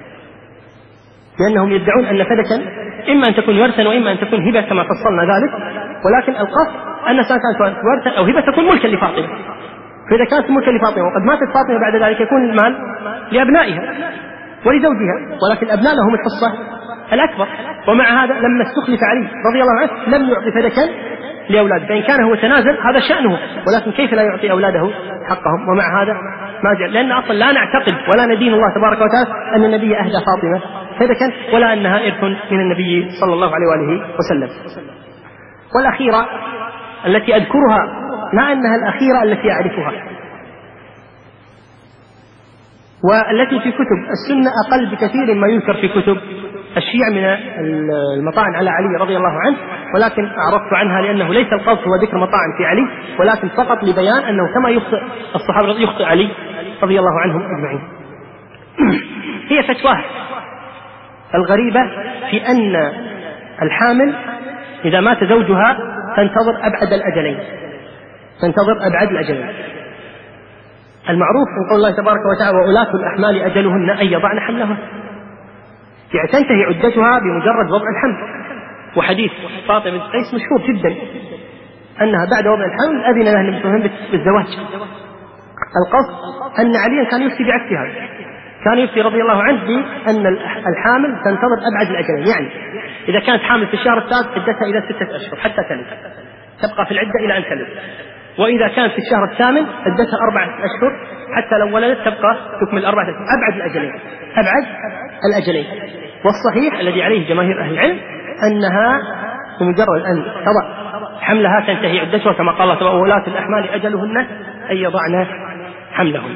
لأنهم يدعون أن فدكا إما أن تكون ورثا وإما أن تكون هبة كما فصلنا ذلك، ولكن القصد أن سواء كانت ورثا أو هبة تكون ملكا لفاطمة. فإذا كانت ملكا لفاطمة وقد ماتت فاطمة بعد ذلك يكون المال لأبنائها ولزوجها، ولكن الأبناء لهم الحصة الأكبر. ومع هذا لما استخلف علي رضي الله عنه لم يعطي فدكا لأولاده، فإن كان هو تنازل هذا شأنه، ولكن كيف لا يعطي أولاده حقهم؟ ومع هذا ما جاء، لأن أصلا لا نعتقد ولا ندين الله تبارك وتعالى أن النبي أهدى فاطمة فدكا ولا أنها إرث من النبي صلى الله عليه وآله وسلم. والأخيرة التي أذكرها لا أنها الأخيرة التي أعرفها، والتي في كتب السنة أقل بكثير ما يذكر في كتب الشيعة من المطاعن على علي رضي الله عنه، ولكن أعرضت عنها لأنه ليس القصد هو ذكر مطاعن في علي، ولكن فقط لبيان أنه كما يخطئ الصحابة يخطئ علي رضي الله عنهم أجمعين. هي فتواه الغريبة في أن الحامل إذا مات زوجها تنتظر أبعد الأجلين، تنتظر أبعد الأجلين. المعروف من قول الله تبارك وتعالى وأولاة الأحمال أجلهن أن يضعن حملهن، يعني تنتهي عدتها بمجرد وضع الحمل. وحديث فاطمة بنت قيس مشهور جدا أنها بعد وضع الحمل أذن لها النبي صلى الله عليه وسلم بالزواج. القصد أن عليا كان يفتي بعكس هذا، كان يفتي رضي الله عنه بأن الحامل تنتظر أبعد الأجلين، يعني إذا كانت حامل في الشهر الثالث عدتها إلى ستة أشهر حتى تلد، تبقى في العدة إلى أن تلد. وإذا كانت في الشهر الثامن عدتها أربعة أشهر حتى لو ولدت تبقى تكمل أربعة أشهر. أبعد الأجلين، أبعد الأجلين. والصحيح الذي عليه جماهير أهل العلم أنها بمجرد أن تضع حملها تنتهي عدتها، كما قال الله تعالى وولاة الأحمال أجلهن أن يضعن حملهن.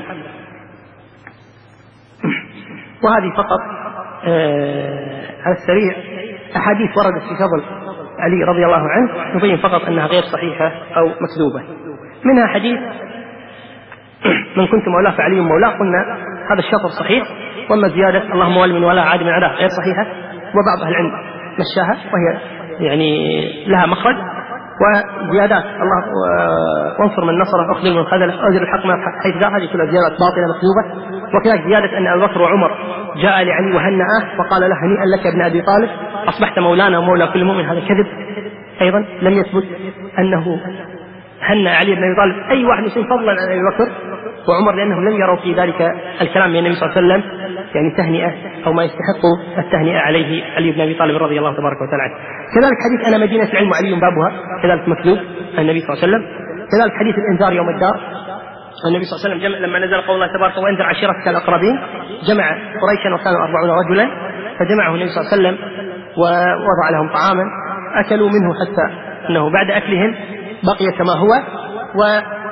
وهذه فقط آه على السريع أحاديث وردت في فضل علي رضي الله عنه، نبين فقط أنها غير صحيحة أو مكذوبة. منها حديث من كنت مولاه فعلي مولاه، قلنا هذا الشطر صحيح، وأما زيادة اللهم ولي من ولا عاد من عداه غير صحيحة، وبعض أهل العلم مشاها وهي يعني لها مخرج. وزيادات الله وانصر من نصره أخذل من خذله أجر الحق ما حيث ذا، هذه كلها زيادات باطلة مكذوبة. وكذلك زيادة أن أبو بكر وعمر جاء لعلي وهنأه وقال له هنيئا لك ابن أبي طالب أصبحت مولانا ومولى كل مؤمن، هذا كذب أيضا. لم يثبت أنه هنأ علي بن أبي طالب أي واحد يسمى فضلا عن أبي بكر وعمر، لأنهم لم يروا في ذلك الكلام من النبي صلى الله عليه وسلم يعني تهنئة أو ما يستحق التهنئة عليه علي بن أبي طالب رضي الله تبارك وتعالى عنه. كذلك حديث أنا مدينة العلم وعلي بابها كذلك مكذوب عن النبي صلى الله عليه وسلم. كذلك حديث الإنذار يوم الدار، النبي صلى الله عليه وسلم لما نزل قول الله تبارك وأنذر عشيرتك الأقربين جمع قريشا وكانوا أربعون رجلا، فجمعه النبي صلى الله عليه وسلم ووضع لهم طعاما أكلوا منه حتى أنه بعد أكلهم بقي كما هو. و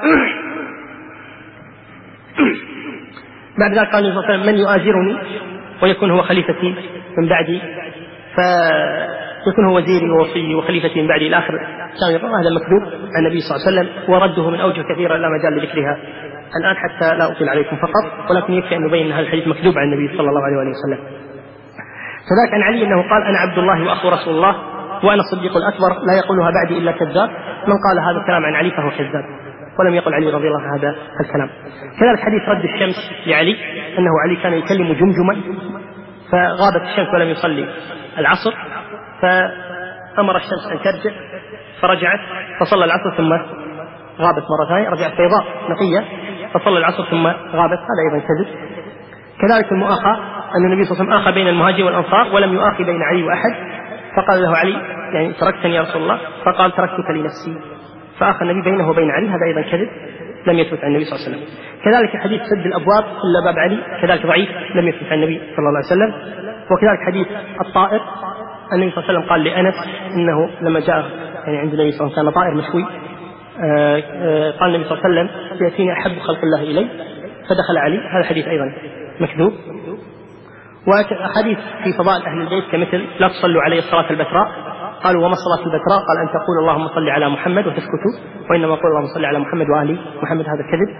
بعد ذلك قال النبي صلى الله عليه وسلم من يؤازرني ويكون هو خليفتي من بعدي، فيكون هو وزيري ووصي وخليفتي من بعدي إلى آخر كان هذا مكذوب عن النبي صلى الله عليه وسلم، ورده من أوجه كثيرة لا مجال لذكرها الآن حتى لا أطيل عليكم فقط، ولكن يكفي أن نبين أن هذا الحديث مكذوب عن النبي صلى الله عليه وسلم. كذلك عن علي أنه قال أنا عبد الله وأخو رسول الله وأنا الصديق الأكبر لا يقولها بعدي إلا كذاب. من قال هذا الكلام عن علي فهو كذاب، ولم يقل علي رضي الله عنه هذا الكلام. كذلك حديث رد الشمس لعلي أنه علي كان يكلم جمجما فغابت الشمس ولم يصلي العصر، فأمر الشمس أن ترجع فرجعت فصلى العصر ثم غابت مرة ثانية، رجعت بيضاء نقية فصلى العصر ثم غابت، هذا أيضا كذب. كذلك المؤاخاة أن النبي صلى الله عليه وسلم آخى بين المهاجرين والأنصار ولم يؤاخي بين علي وأحد، فقال له علي يعني تركتني يا رسول الله، فقال تركتك لنفسي، فآخى النبي بينه وبين علي، هذا أيضا كذب لم يثبت عن النبي صلى الله عليه وسلم. كذلك حديث سد الأبواب إلا باب علي كذلك ضعيف لم يثبت عن النبي صلى الله عليه وسلم. وكذلك حديث الطائر النبي صلى الله عليه وسلم قال لأنس إنه لما جاء يعني عند النبي صلى الله عليه وسلم كان طائر مشوي، قال النبي صلى الله عليه وسلم يأتيني أحب خلق الله إلي فدخل علي، هذا حديث أيضا مكذوب. وحديث في فضائل أهل البيت كمثل لا تصلوا علي الصلاة البتراء، قالوا وما الصلاة البتراء؟ قال أن تقول اللهم صل على محمد وتسكتوا، وإنما قول اللهم صل على محمد وآل محمد، هذا كذب.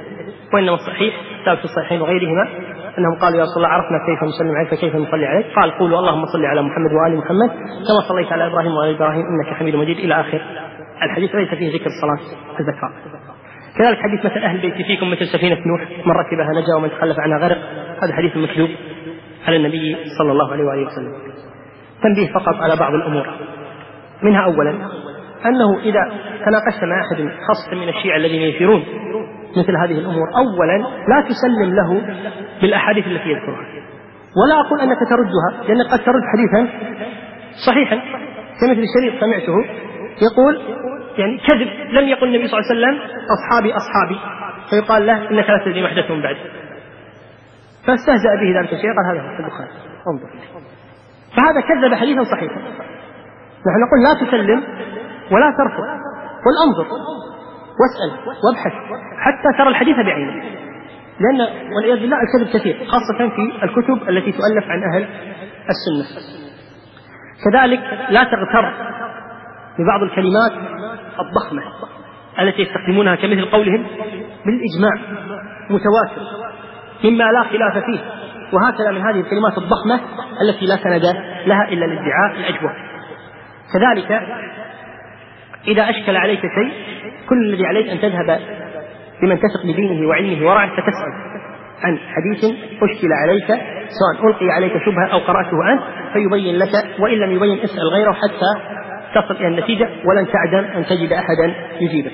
وإنما الصحيح ثابت في الصحيحين وغيرهما أنهم قالوا يا رسول الله عرفنا كيف نسلم عليك فكيف نصلي عليك؟ قال قولوا اللهم صل على محمد وآل محمد كما صليت على إبراهيم وآل إبراهيم إنك حميد مجيد إلى آخر الحديث، ليس فيه ذكر صلاة الزكاة. كذلك حديث مثل أهل بيتي فيكم مثل سفينة نوح من ركبها نجا ومن تخلف عنها غرق، هذا حديث مكذوب على النبي صلى الله عليه وآله وسلم. تنبيه فقط على بعض الأمور، منها أولا أنه إذا تناقشت مع أحد خاصة من الشيعة الذين يثيرون مثل هذه الأمور، أولا لا تسلم له بالأحاديث التي يذكرها، ولا أقول أنك تردها، لأنك قد ترد حديثا صحيحا كمثل الشريط سمعته يقول يعني كذب لم يقل النبي صلى الله عليه وسلم أصحابي أصحابي، فيقال له إنك لا تدري ما حدث من بعد، فاستهزأ به ذلك الشيء قال هذا في البخاري انظر، فهذا كذب حديثا صحيحا. نحن نقول لا تسلم ولا ترفض، قل انظر واسأل وابحث حتى ترى الحديث بعينه، لأن والعياذ بالله الكذب كثير خاصة في الكتب التي تؤلف عن أهل السنة. كذلك لا تغتر ببعض الكلمات الضخمة التي يستخدمونها كمثل قولهم بالإجماع متواتر مما لا خلاف فيه، وهكذا من هذه الكلمات الضخمة التي لا سند لها إلا الادعاء الأجوف. كذلك إذا أشكل عليك شيء كل الذي عليك أن تذهب بمن تثق بدينه وعلمه ورعه فتسأل عن حديث أشكل عليك سواء ألقي عليك شبهة أو قرأته أنت فيبين لك، وإن لم يبين اسأل غيره حتى تصل إلى النتيجة ولن تعدم أن تجد أحدا يجيبك.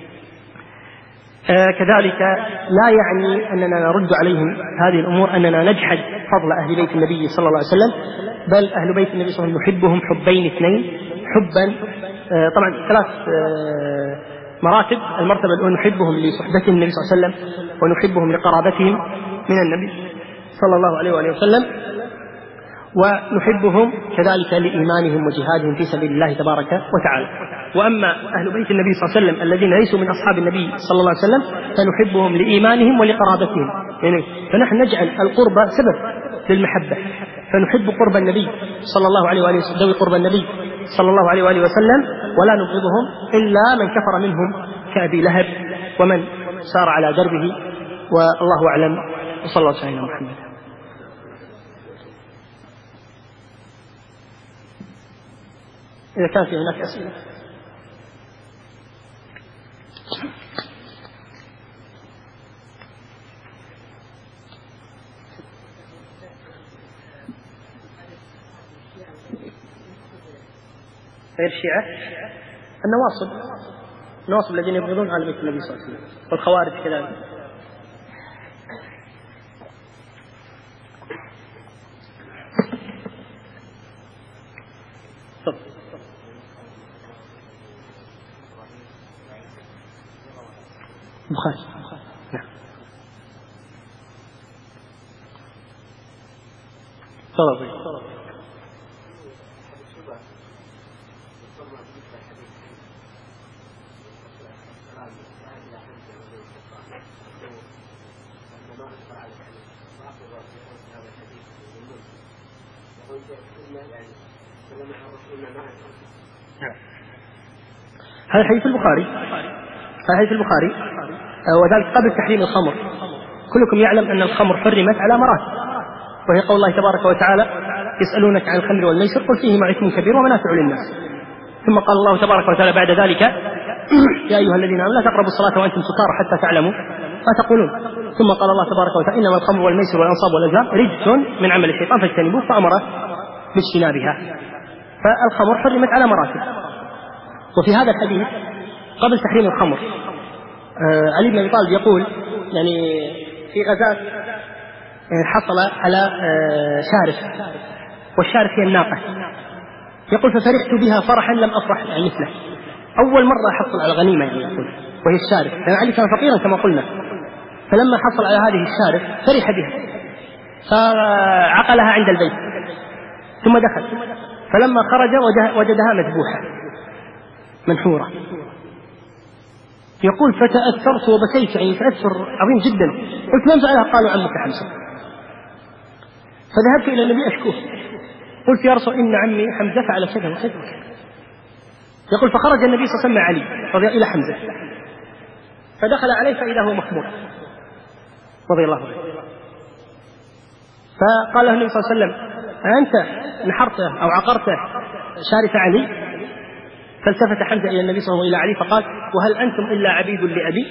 آه كذلك لا يعني أننا نرد عليهم هذه الأمور أننا نجحد فضل أهل بيت النبي صلى الله عليه وسلم، بل أهل بيت النبي صلى الله عليه وسلم نحبهم حبين اثنين، حبا آه طبعا ثلاث آه مراتب. المرتبة الأولى نحبهم لصحبة النبي صلى الله عليه وسلم ونحبهم لقرابتهم من النبي صلى الله عليه وآله وسلم، ونحبهم كذلك لإيمانهم وجهادهم في سبيل الله تبارك وتعالى. وأما أهل بيت النبي صلى الله عليه وسلم الذين ليسوا من أصحاب النبي صلى الله عليه وسلم فنحبهم لإيمانهم ولقرابتهم، يعني فنحن نجعل القرب سبب للمحبة، فنحب قرب النبي صلى الله عليه وآله وسلم ذوي قرب النبي صلى الله عليه وآله وسلم، ولا نبغضهم إلا من كفر منهم كأبي لهب ومن سار على دربه، والله أعلم. وصلى الله عليه وسلم محمد. إذا كان في هناك أسئلة. غير الشيعة النواصب، النواصب الذين يبغضون آل بيت النبي صلى الله عليه وسلم، والخوارج كذلك. بخاري. نعم. طلبي. هذا حديث البخاري، هذا حديث البخاري وذلك قبل تحريم الخمر. كلكم يعلم أن الخمر حرمت على مراتب، وهي قول الله تبارك وتعالى يسألونك عن الخمر والميسر قل فيهما إثم كبير ومنافع للناس. ثم قال الله تبارك وتعالى بعد ذلك يا أيها الذين آمنوا لا تقربوا الصلاة وأنتم سكارى حتى تعلموا ما تقولون. ثم قال الله تبارك وتعالى إنما الخمر والميسر والأنصاب والأزلام رجس من عمل الشيطان فاجتنبوه، فأمر باجتنابها. فالخمر حرمت على مراتب. وفي هذا الحديث قبل تحريم الخمر آه علي بن أبي طالب يقول يعني في غزاة يعني حصل على آه شارف، والشارف هي الناقة، يقول ففرحت بها فرحا لم أفرح يعني مثله، أول مرة حصل على غنيمة يعني يقول وهي الشارف، لأن علي كان فقيرا كما قلنا، فلما حصل على هذه الشارف فرح بها فعقلها عند البيت ثم دخل، فلما خرج وجدها مذبوحة منحورة. يقول فتأثرت وبكيت يعني تأثر عظيم جدا، قلت من فعلها؟ قالوا عمك حمزة. فذهبت إلى النبي أشكوه، قلت يا رسول إن عمي حمزة فعل كذا وكذا وكذا. يقول فخرج النبي صلى الله عليه وسلم مع علي رضي الله إلى حمزة، فدخل عليه فإذا هو مخمور، رضي الله عنه. فقال له النبي صلى الله عليه وسلم: أنت نحرته أو عقرته شارف علي؟ فالتفت حمزة إلى النبي صلى الله عليه وسلم وإلى علي فقال: وهل أنتم إلا عبيد لأبي؟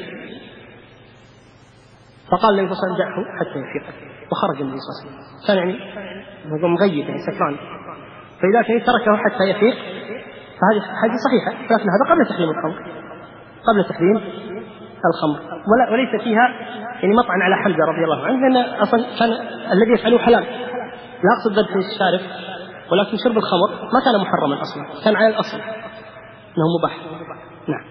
فقال النبي صلى الله عليه وسلم: دعه حتى يفيق. وخرج النبي صلى الله عليه وسلم. كان يعني مغيب يعني سكران، فإذا كان تركه حتى يفيق فهذه هذه صحيحة، لكن هذا قبل تحريم الخمر، قبل تحريم الخمر، ولا وليس فيها يعني مطعن على حمزة رضي الله عنه، لأن أصلا كان الذي يفعله حلال، لا أقصد ذبح الشارف، ولكن شرب الخمر ما كان محرما أصلا، كان على الأصل أنه مباح. نعم.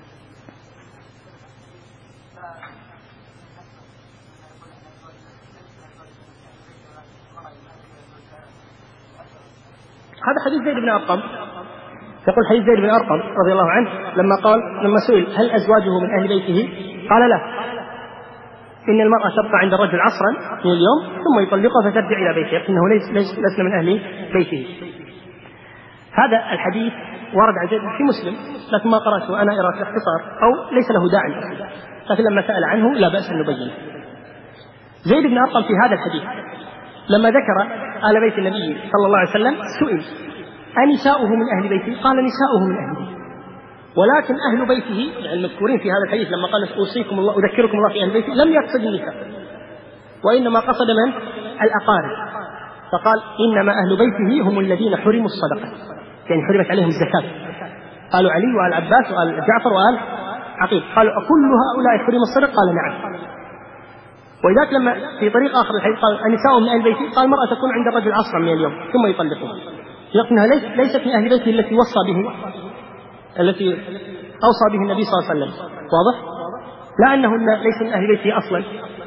هذا حديث زيد بن أرقم، يقول حديث زيد بن أرقم رضي الله عنه لما قال لما سئل هل أزواجه من أهل بيته قال لا، إن المرأة تبقى عند الرجل عصرا من اليوم ثم يطلقها فترجع إلى بيتها، إنه ليس لسنا من أهل بيته. هذا الحديث ورد عن زيد في مسلم، لكن ما قرأته أنا إرى في اختصار أو ليس له داعي، لكن لما سأل عنه لا بأس أن نبين. زيد بن أرقم في هذا الحديث لما ذكر آل بيت النبي صلى الله عليه وسلم سئل أنساؤه من أهل بيته؟ قال نساؤه من أهل بيته، ولكن أهل بيته يعني المذكورين في هذا الحديث لما قال أوصيكم الله أذكركم الله في أهل بيته لم يقصد النساء، وإنما قصد من؟ الأقارب، فقال إنما أهل بيته هم الذين حرموا الصدقة، يعني حرمت عليهم الزكاة، قالوا علي وآل عباس وآل جعفر وآل عقيل، قالوا أكل هؤلاء حرم الصدقة؟ قال نعم. وإذاك لما في طريق آخر الحديث قال النساء من أهل بيته، قال المرأة تكون عند الرجل عصرا من اليوم ثم يطلقها، لكنها ليست من أهل بيته التي وصى به التي أوصى به النبي صلى الله عليه وسلم، واضح؟ لا أنهن ليس من أهل بيته أصلا.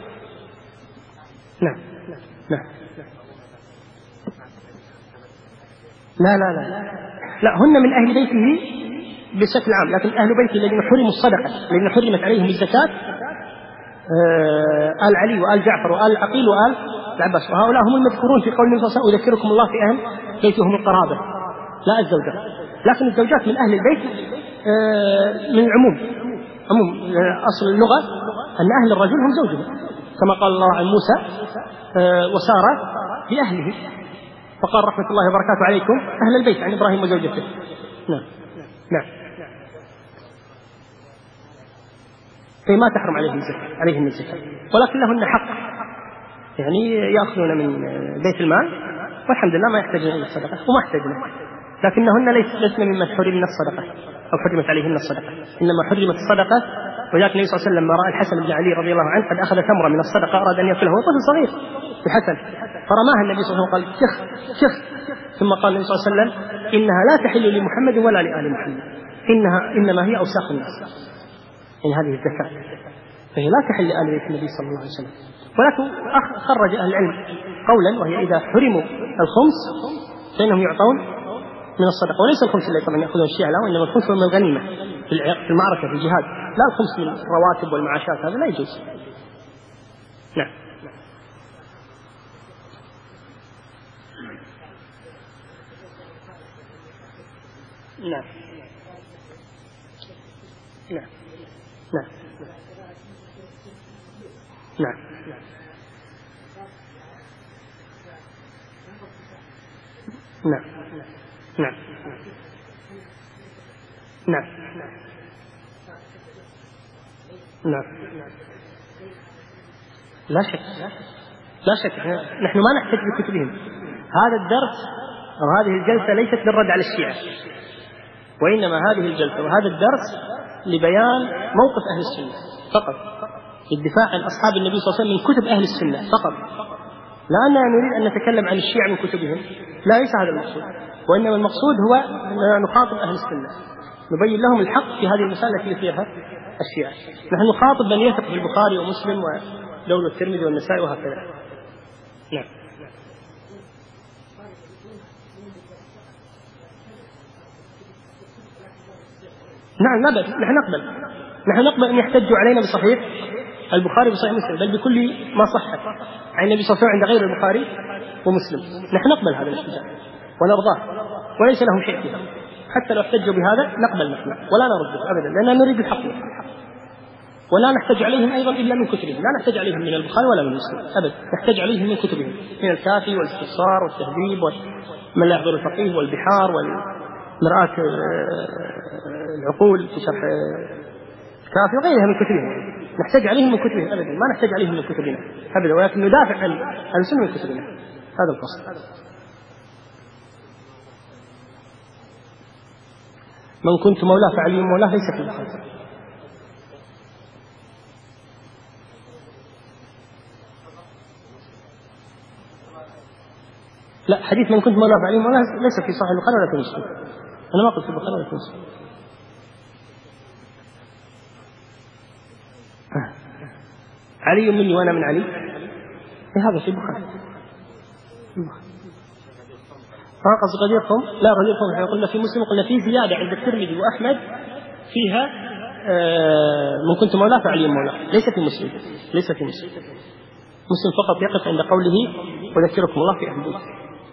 نعم نعم لا لا لا لا هن من أهل بيته بشكل عام، لكن أهل بيته الذين حرموا الصدقة الذين حرمت عليهم الزكاة آل علي وآل جعفر وآل عقيل وآل العباس، وهؤلاء هم المذكورون في قول النبي صلى الله عليه وسلم أذكركم الله في أهل بيتهم القرابة، لا الزوجات، لكن الزوجات من أهل البيت من العموم، عموم أصل اللغة أن أهل الرجل هم زوجه، كما قال الله عن موسى وسارة بأهله، فقال رحمة الله وبركاته عليكم أهل البيت عن إبراهيم وزوجته. نعم نعم. فما تحرم عليهم الزكاة عليهم الزكاة، ولكن لهن حق، يعني يأخذون من بيت المال والحمد لله ما يحتاجون إلى الصدقة وما يحتاجون، لكنهن لسن ممن حرمنا الصدقة أو حرمت عليهن الصدقة، إنما حرمت الصدقة. وذلك النبي صلى الله عليه وسلم لما رأى الحسن بن علي رضي الله عنه قد أخذ تمرة من الصدقة أراد أن يأكله، وهو طفل صغير الحسن، فرماها النبي صلى الله عليه وسلم قال شخ شخ، ثم قال النبي صلى الله عليه وسلم إنها لا تحل لمحمد ولا لآل محمد، إنها إنما هي أوساخ الناس، إن هذه الزكاة فهي لا تحل لآل بيت النبي صلى الله عليه وسلم. ولكن خرج أهل العلم قولا وهي إذا حرموا الخمس فإنهم يعطون من الصدقة، وليس الخمس اللي طبعا يأخذون الشيعة، وإنما الخمس من الغنيمة في المعركة في الجهاد، لا الخمس من الرواتب والمعاشات، هذا لا يجوز. نعم نعم نعم نعم نعم نعم نعم نعم نعم لا شك لا شك نحن ما نحتج بكتبهم. هذا الدرس أو هذه الجلسة ليست للرد على الشيعة، وإنما هذه الجلسة وهذا الدرس لبيان موقف أهل السنة فقط، للدفاع عن أصحاب النبي صلى الله عليه وسلم من كتب أهل السنة فقط، لا أننا نريد أن نتكلم عن الشيعة من كتبهم، لا ليس هذا المقصود، وإنما المقصود هو أن نخاطب أهل السنة، نبين لهم الحق في هذه المسألة التي فيها الشيعة. نحن نخاطب من يثق في البخاري ومسلم ودولة الترمذي والنسائي وهكذا. نعم نعم لا بأس، نحن نقبل نحن نقبل أن يحتجوا علينا بصحيح البخاري وصحيح مسلم، بل بكل ما صح عن النبي صلى الله عليه وسلم عند غير البخاري ومسلم، نحن نقبل هذا الاحتجاج ونرضاه وليس لهم شيء فيه، حتى لو احتجوا بهذا نقبل نحن ولا نرده أبدا، لأننا نريد الحق. ولا نحتج عليهم أيضا إلا من كتبهم، لا نحتج عليهم من البخاري ولا من مسلم أبدا، نحتج عليهم من كتبهم، من الكافي والاستبصار والتهذيب ومن لا يحضر الفقيه والبحار والمرآة العقول في شرح الكافي وغيرها من كتبهم، نحتج عليهم من كتبهم أبدا، ما نحتج عليهم من كتبنا أبدا، ولكن ندافع عن عن السنة من كتبنا. هذا الفصل. من كنت مولاه فعلي مولاه ليس في البخاري. لا، حديث من كنت مولاه فعلي مولاه ليس في صحيح البخاري ولا في مسلم، أنا ما قلت في البخاري ولا في مسلم. علي مني وأنا من علي، هذا في البخاري. ما قصد غديركم؟ لا، غديركم قلنا في مسلم، قلنا في زيادة عند الترمذي وأحمد فيها آه من كنت مولاه فعلي مولاه، ليس في مسلم، ليس في مسلم. مسلم فقط يقف عند قوله وذكركم الله في أهل البيت.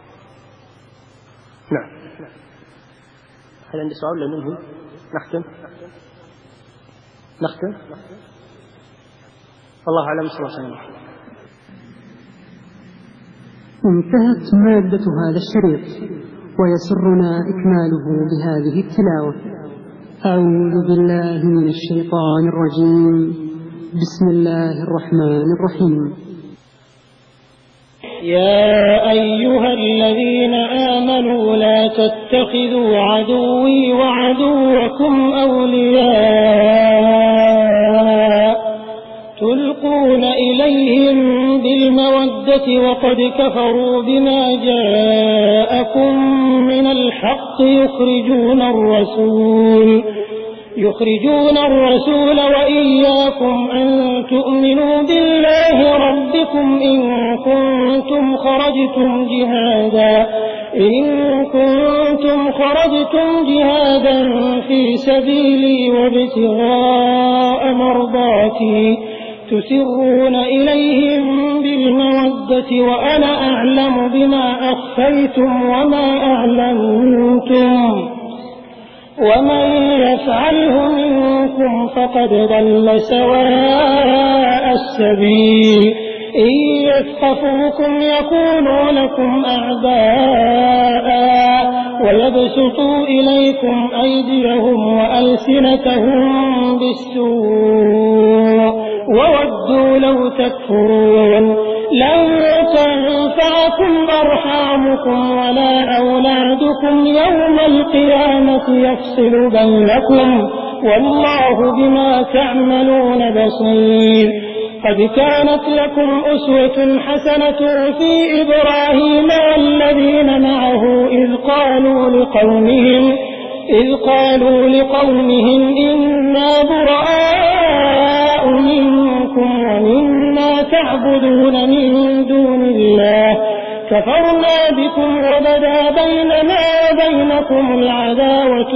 نعم. هل عندي سؤال ولا ننهي؟ نختم نختم والله أعلم. صلى الله عليه وسلم. انتهت مادة هذا الشريط، ويسرنا إكماله بهذه التلاوة. أعوذ بالله من الشيطان الرجيم. بسم الله الرحمن الرحيم. يا أيها الذين آمنوا لا تتخذوا عدوي وعدوكم أولياء تلقون إليهم بالمودة وقد كفروا بما جاءكم من الحق يخرجون الرسول يخرجون الرسول وإياكم أن تؤمنوا بالله ربكم إن كنتم خرجتم جهادا إن كنتم خرجتم جهادا في سبيلي وابتغاء مرضاتي تسرون إليهم بالمودة وأنا أعلم بما أخفيتم وما أعلنتم ومن يفعله منكم فقد ضل سواء السبيل إن يثقفوكم يكونوا لكم أعداء ويبسطوا إليكم أيديهم وألسنتهم بالسوء وودوا لو تكفرون لن تنفعكم أرحامكم ولا أولادكم يوم القيامة يفصل بينكم والله بما تعملون بصير. قد كانت لكم أسوة حسنة في إبراهيم والذين معه إذ قالوا لقومهم إذ قالوا لقومهم إنا براء منكم ومما تعبدون من دون الله كفرنا بكم وبدا بيننا وبينكم العداوة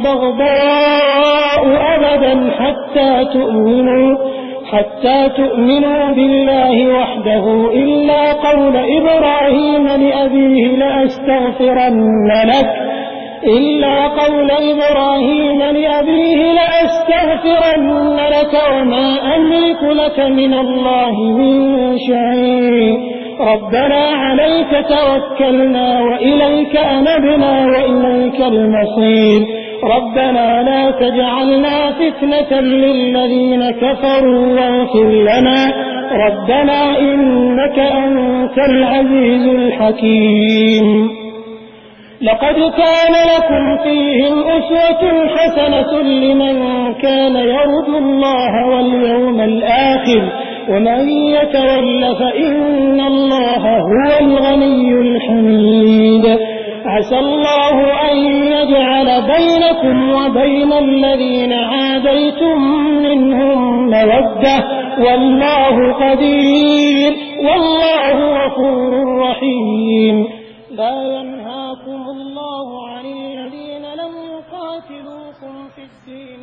والبغضاء أبدا حتى تؤمنوا حتى تؤمنوا بالله وحده إلا قول إبراهيم لأبيه لأستغفرن لك إلا قول إبراهيم لأبيه لأستغفرن لك وما أملك لك من الله من شيء ربنا عليك توكلنا وإليك أنبنا وإليك المصير ربنا لا تجعلنا فتنة للذين كفروا واغفر لنا ربنا إنك أنت العزيز الحكيم. لقد كان لكم فيهم أسوة حسنة لمن كان يرجو الله واليوم الآخر ومن يتول فإن الله هو الغني الحميد. عسى الله أن يجعل بينكم وبين الذين عاديتم منهم مودة والله قدير والله غفور رحيم. لا ينهاكم الله عن الذين لم يقاتلوكم في الدين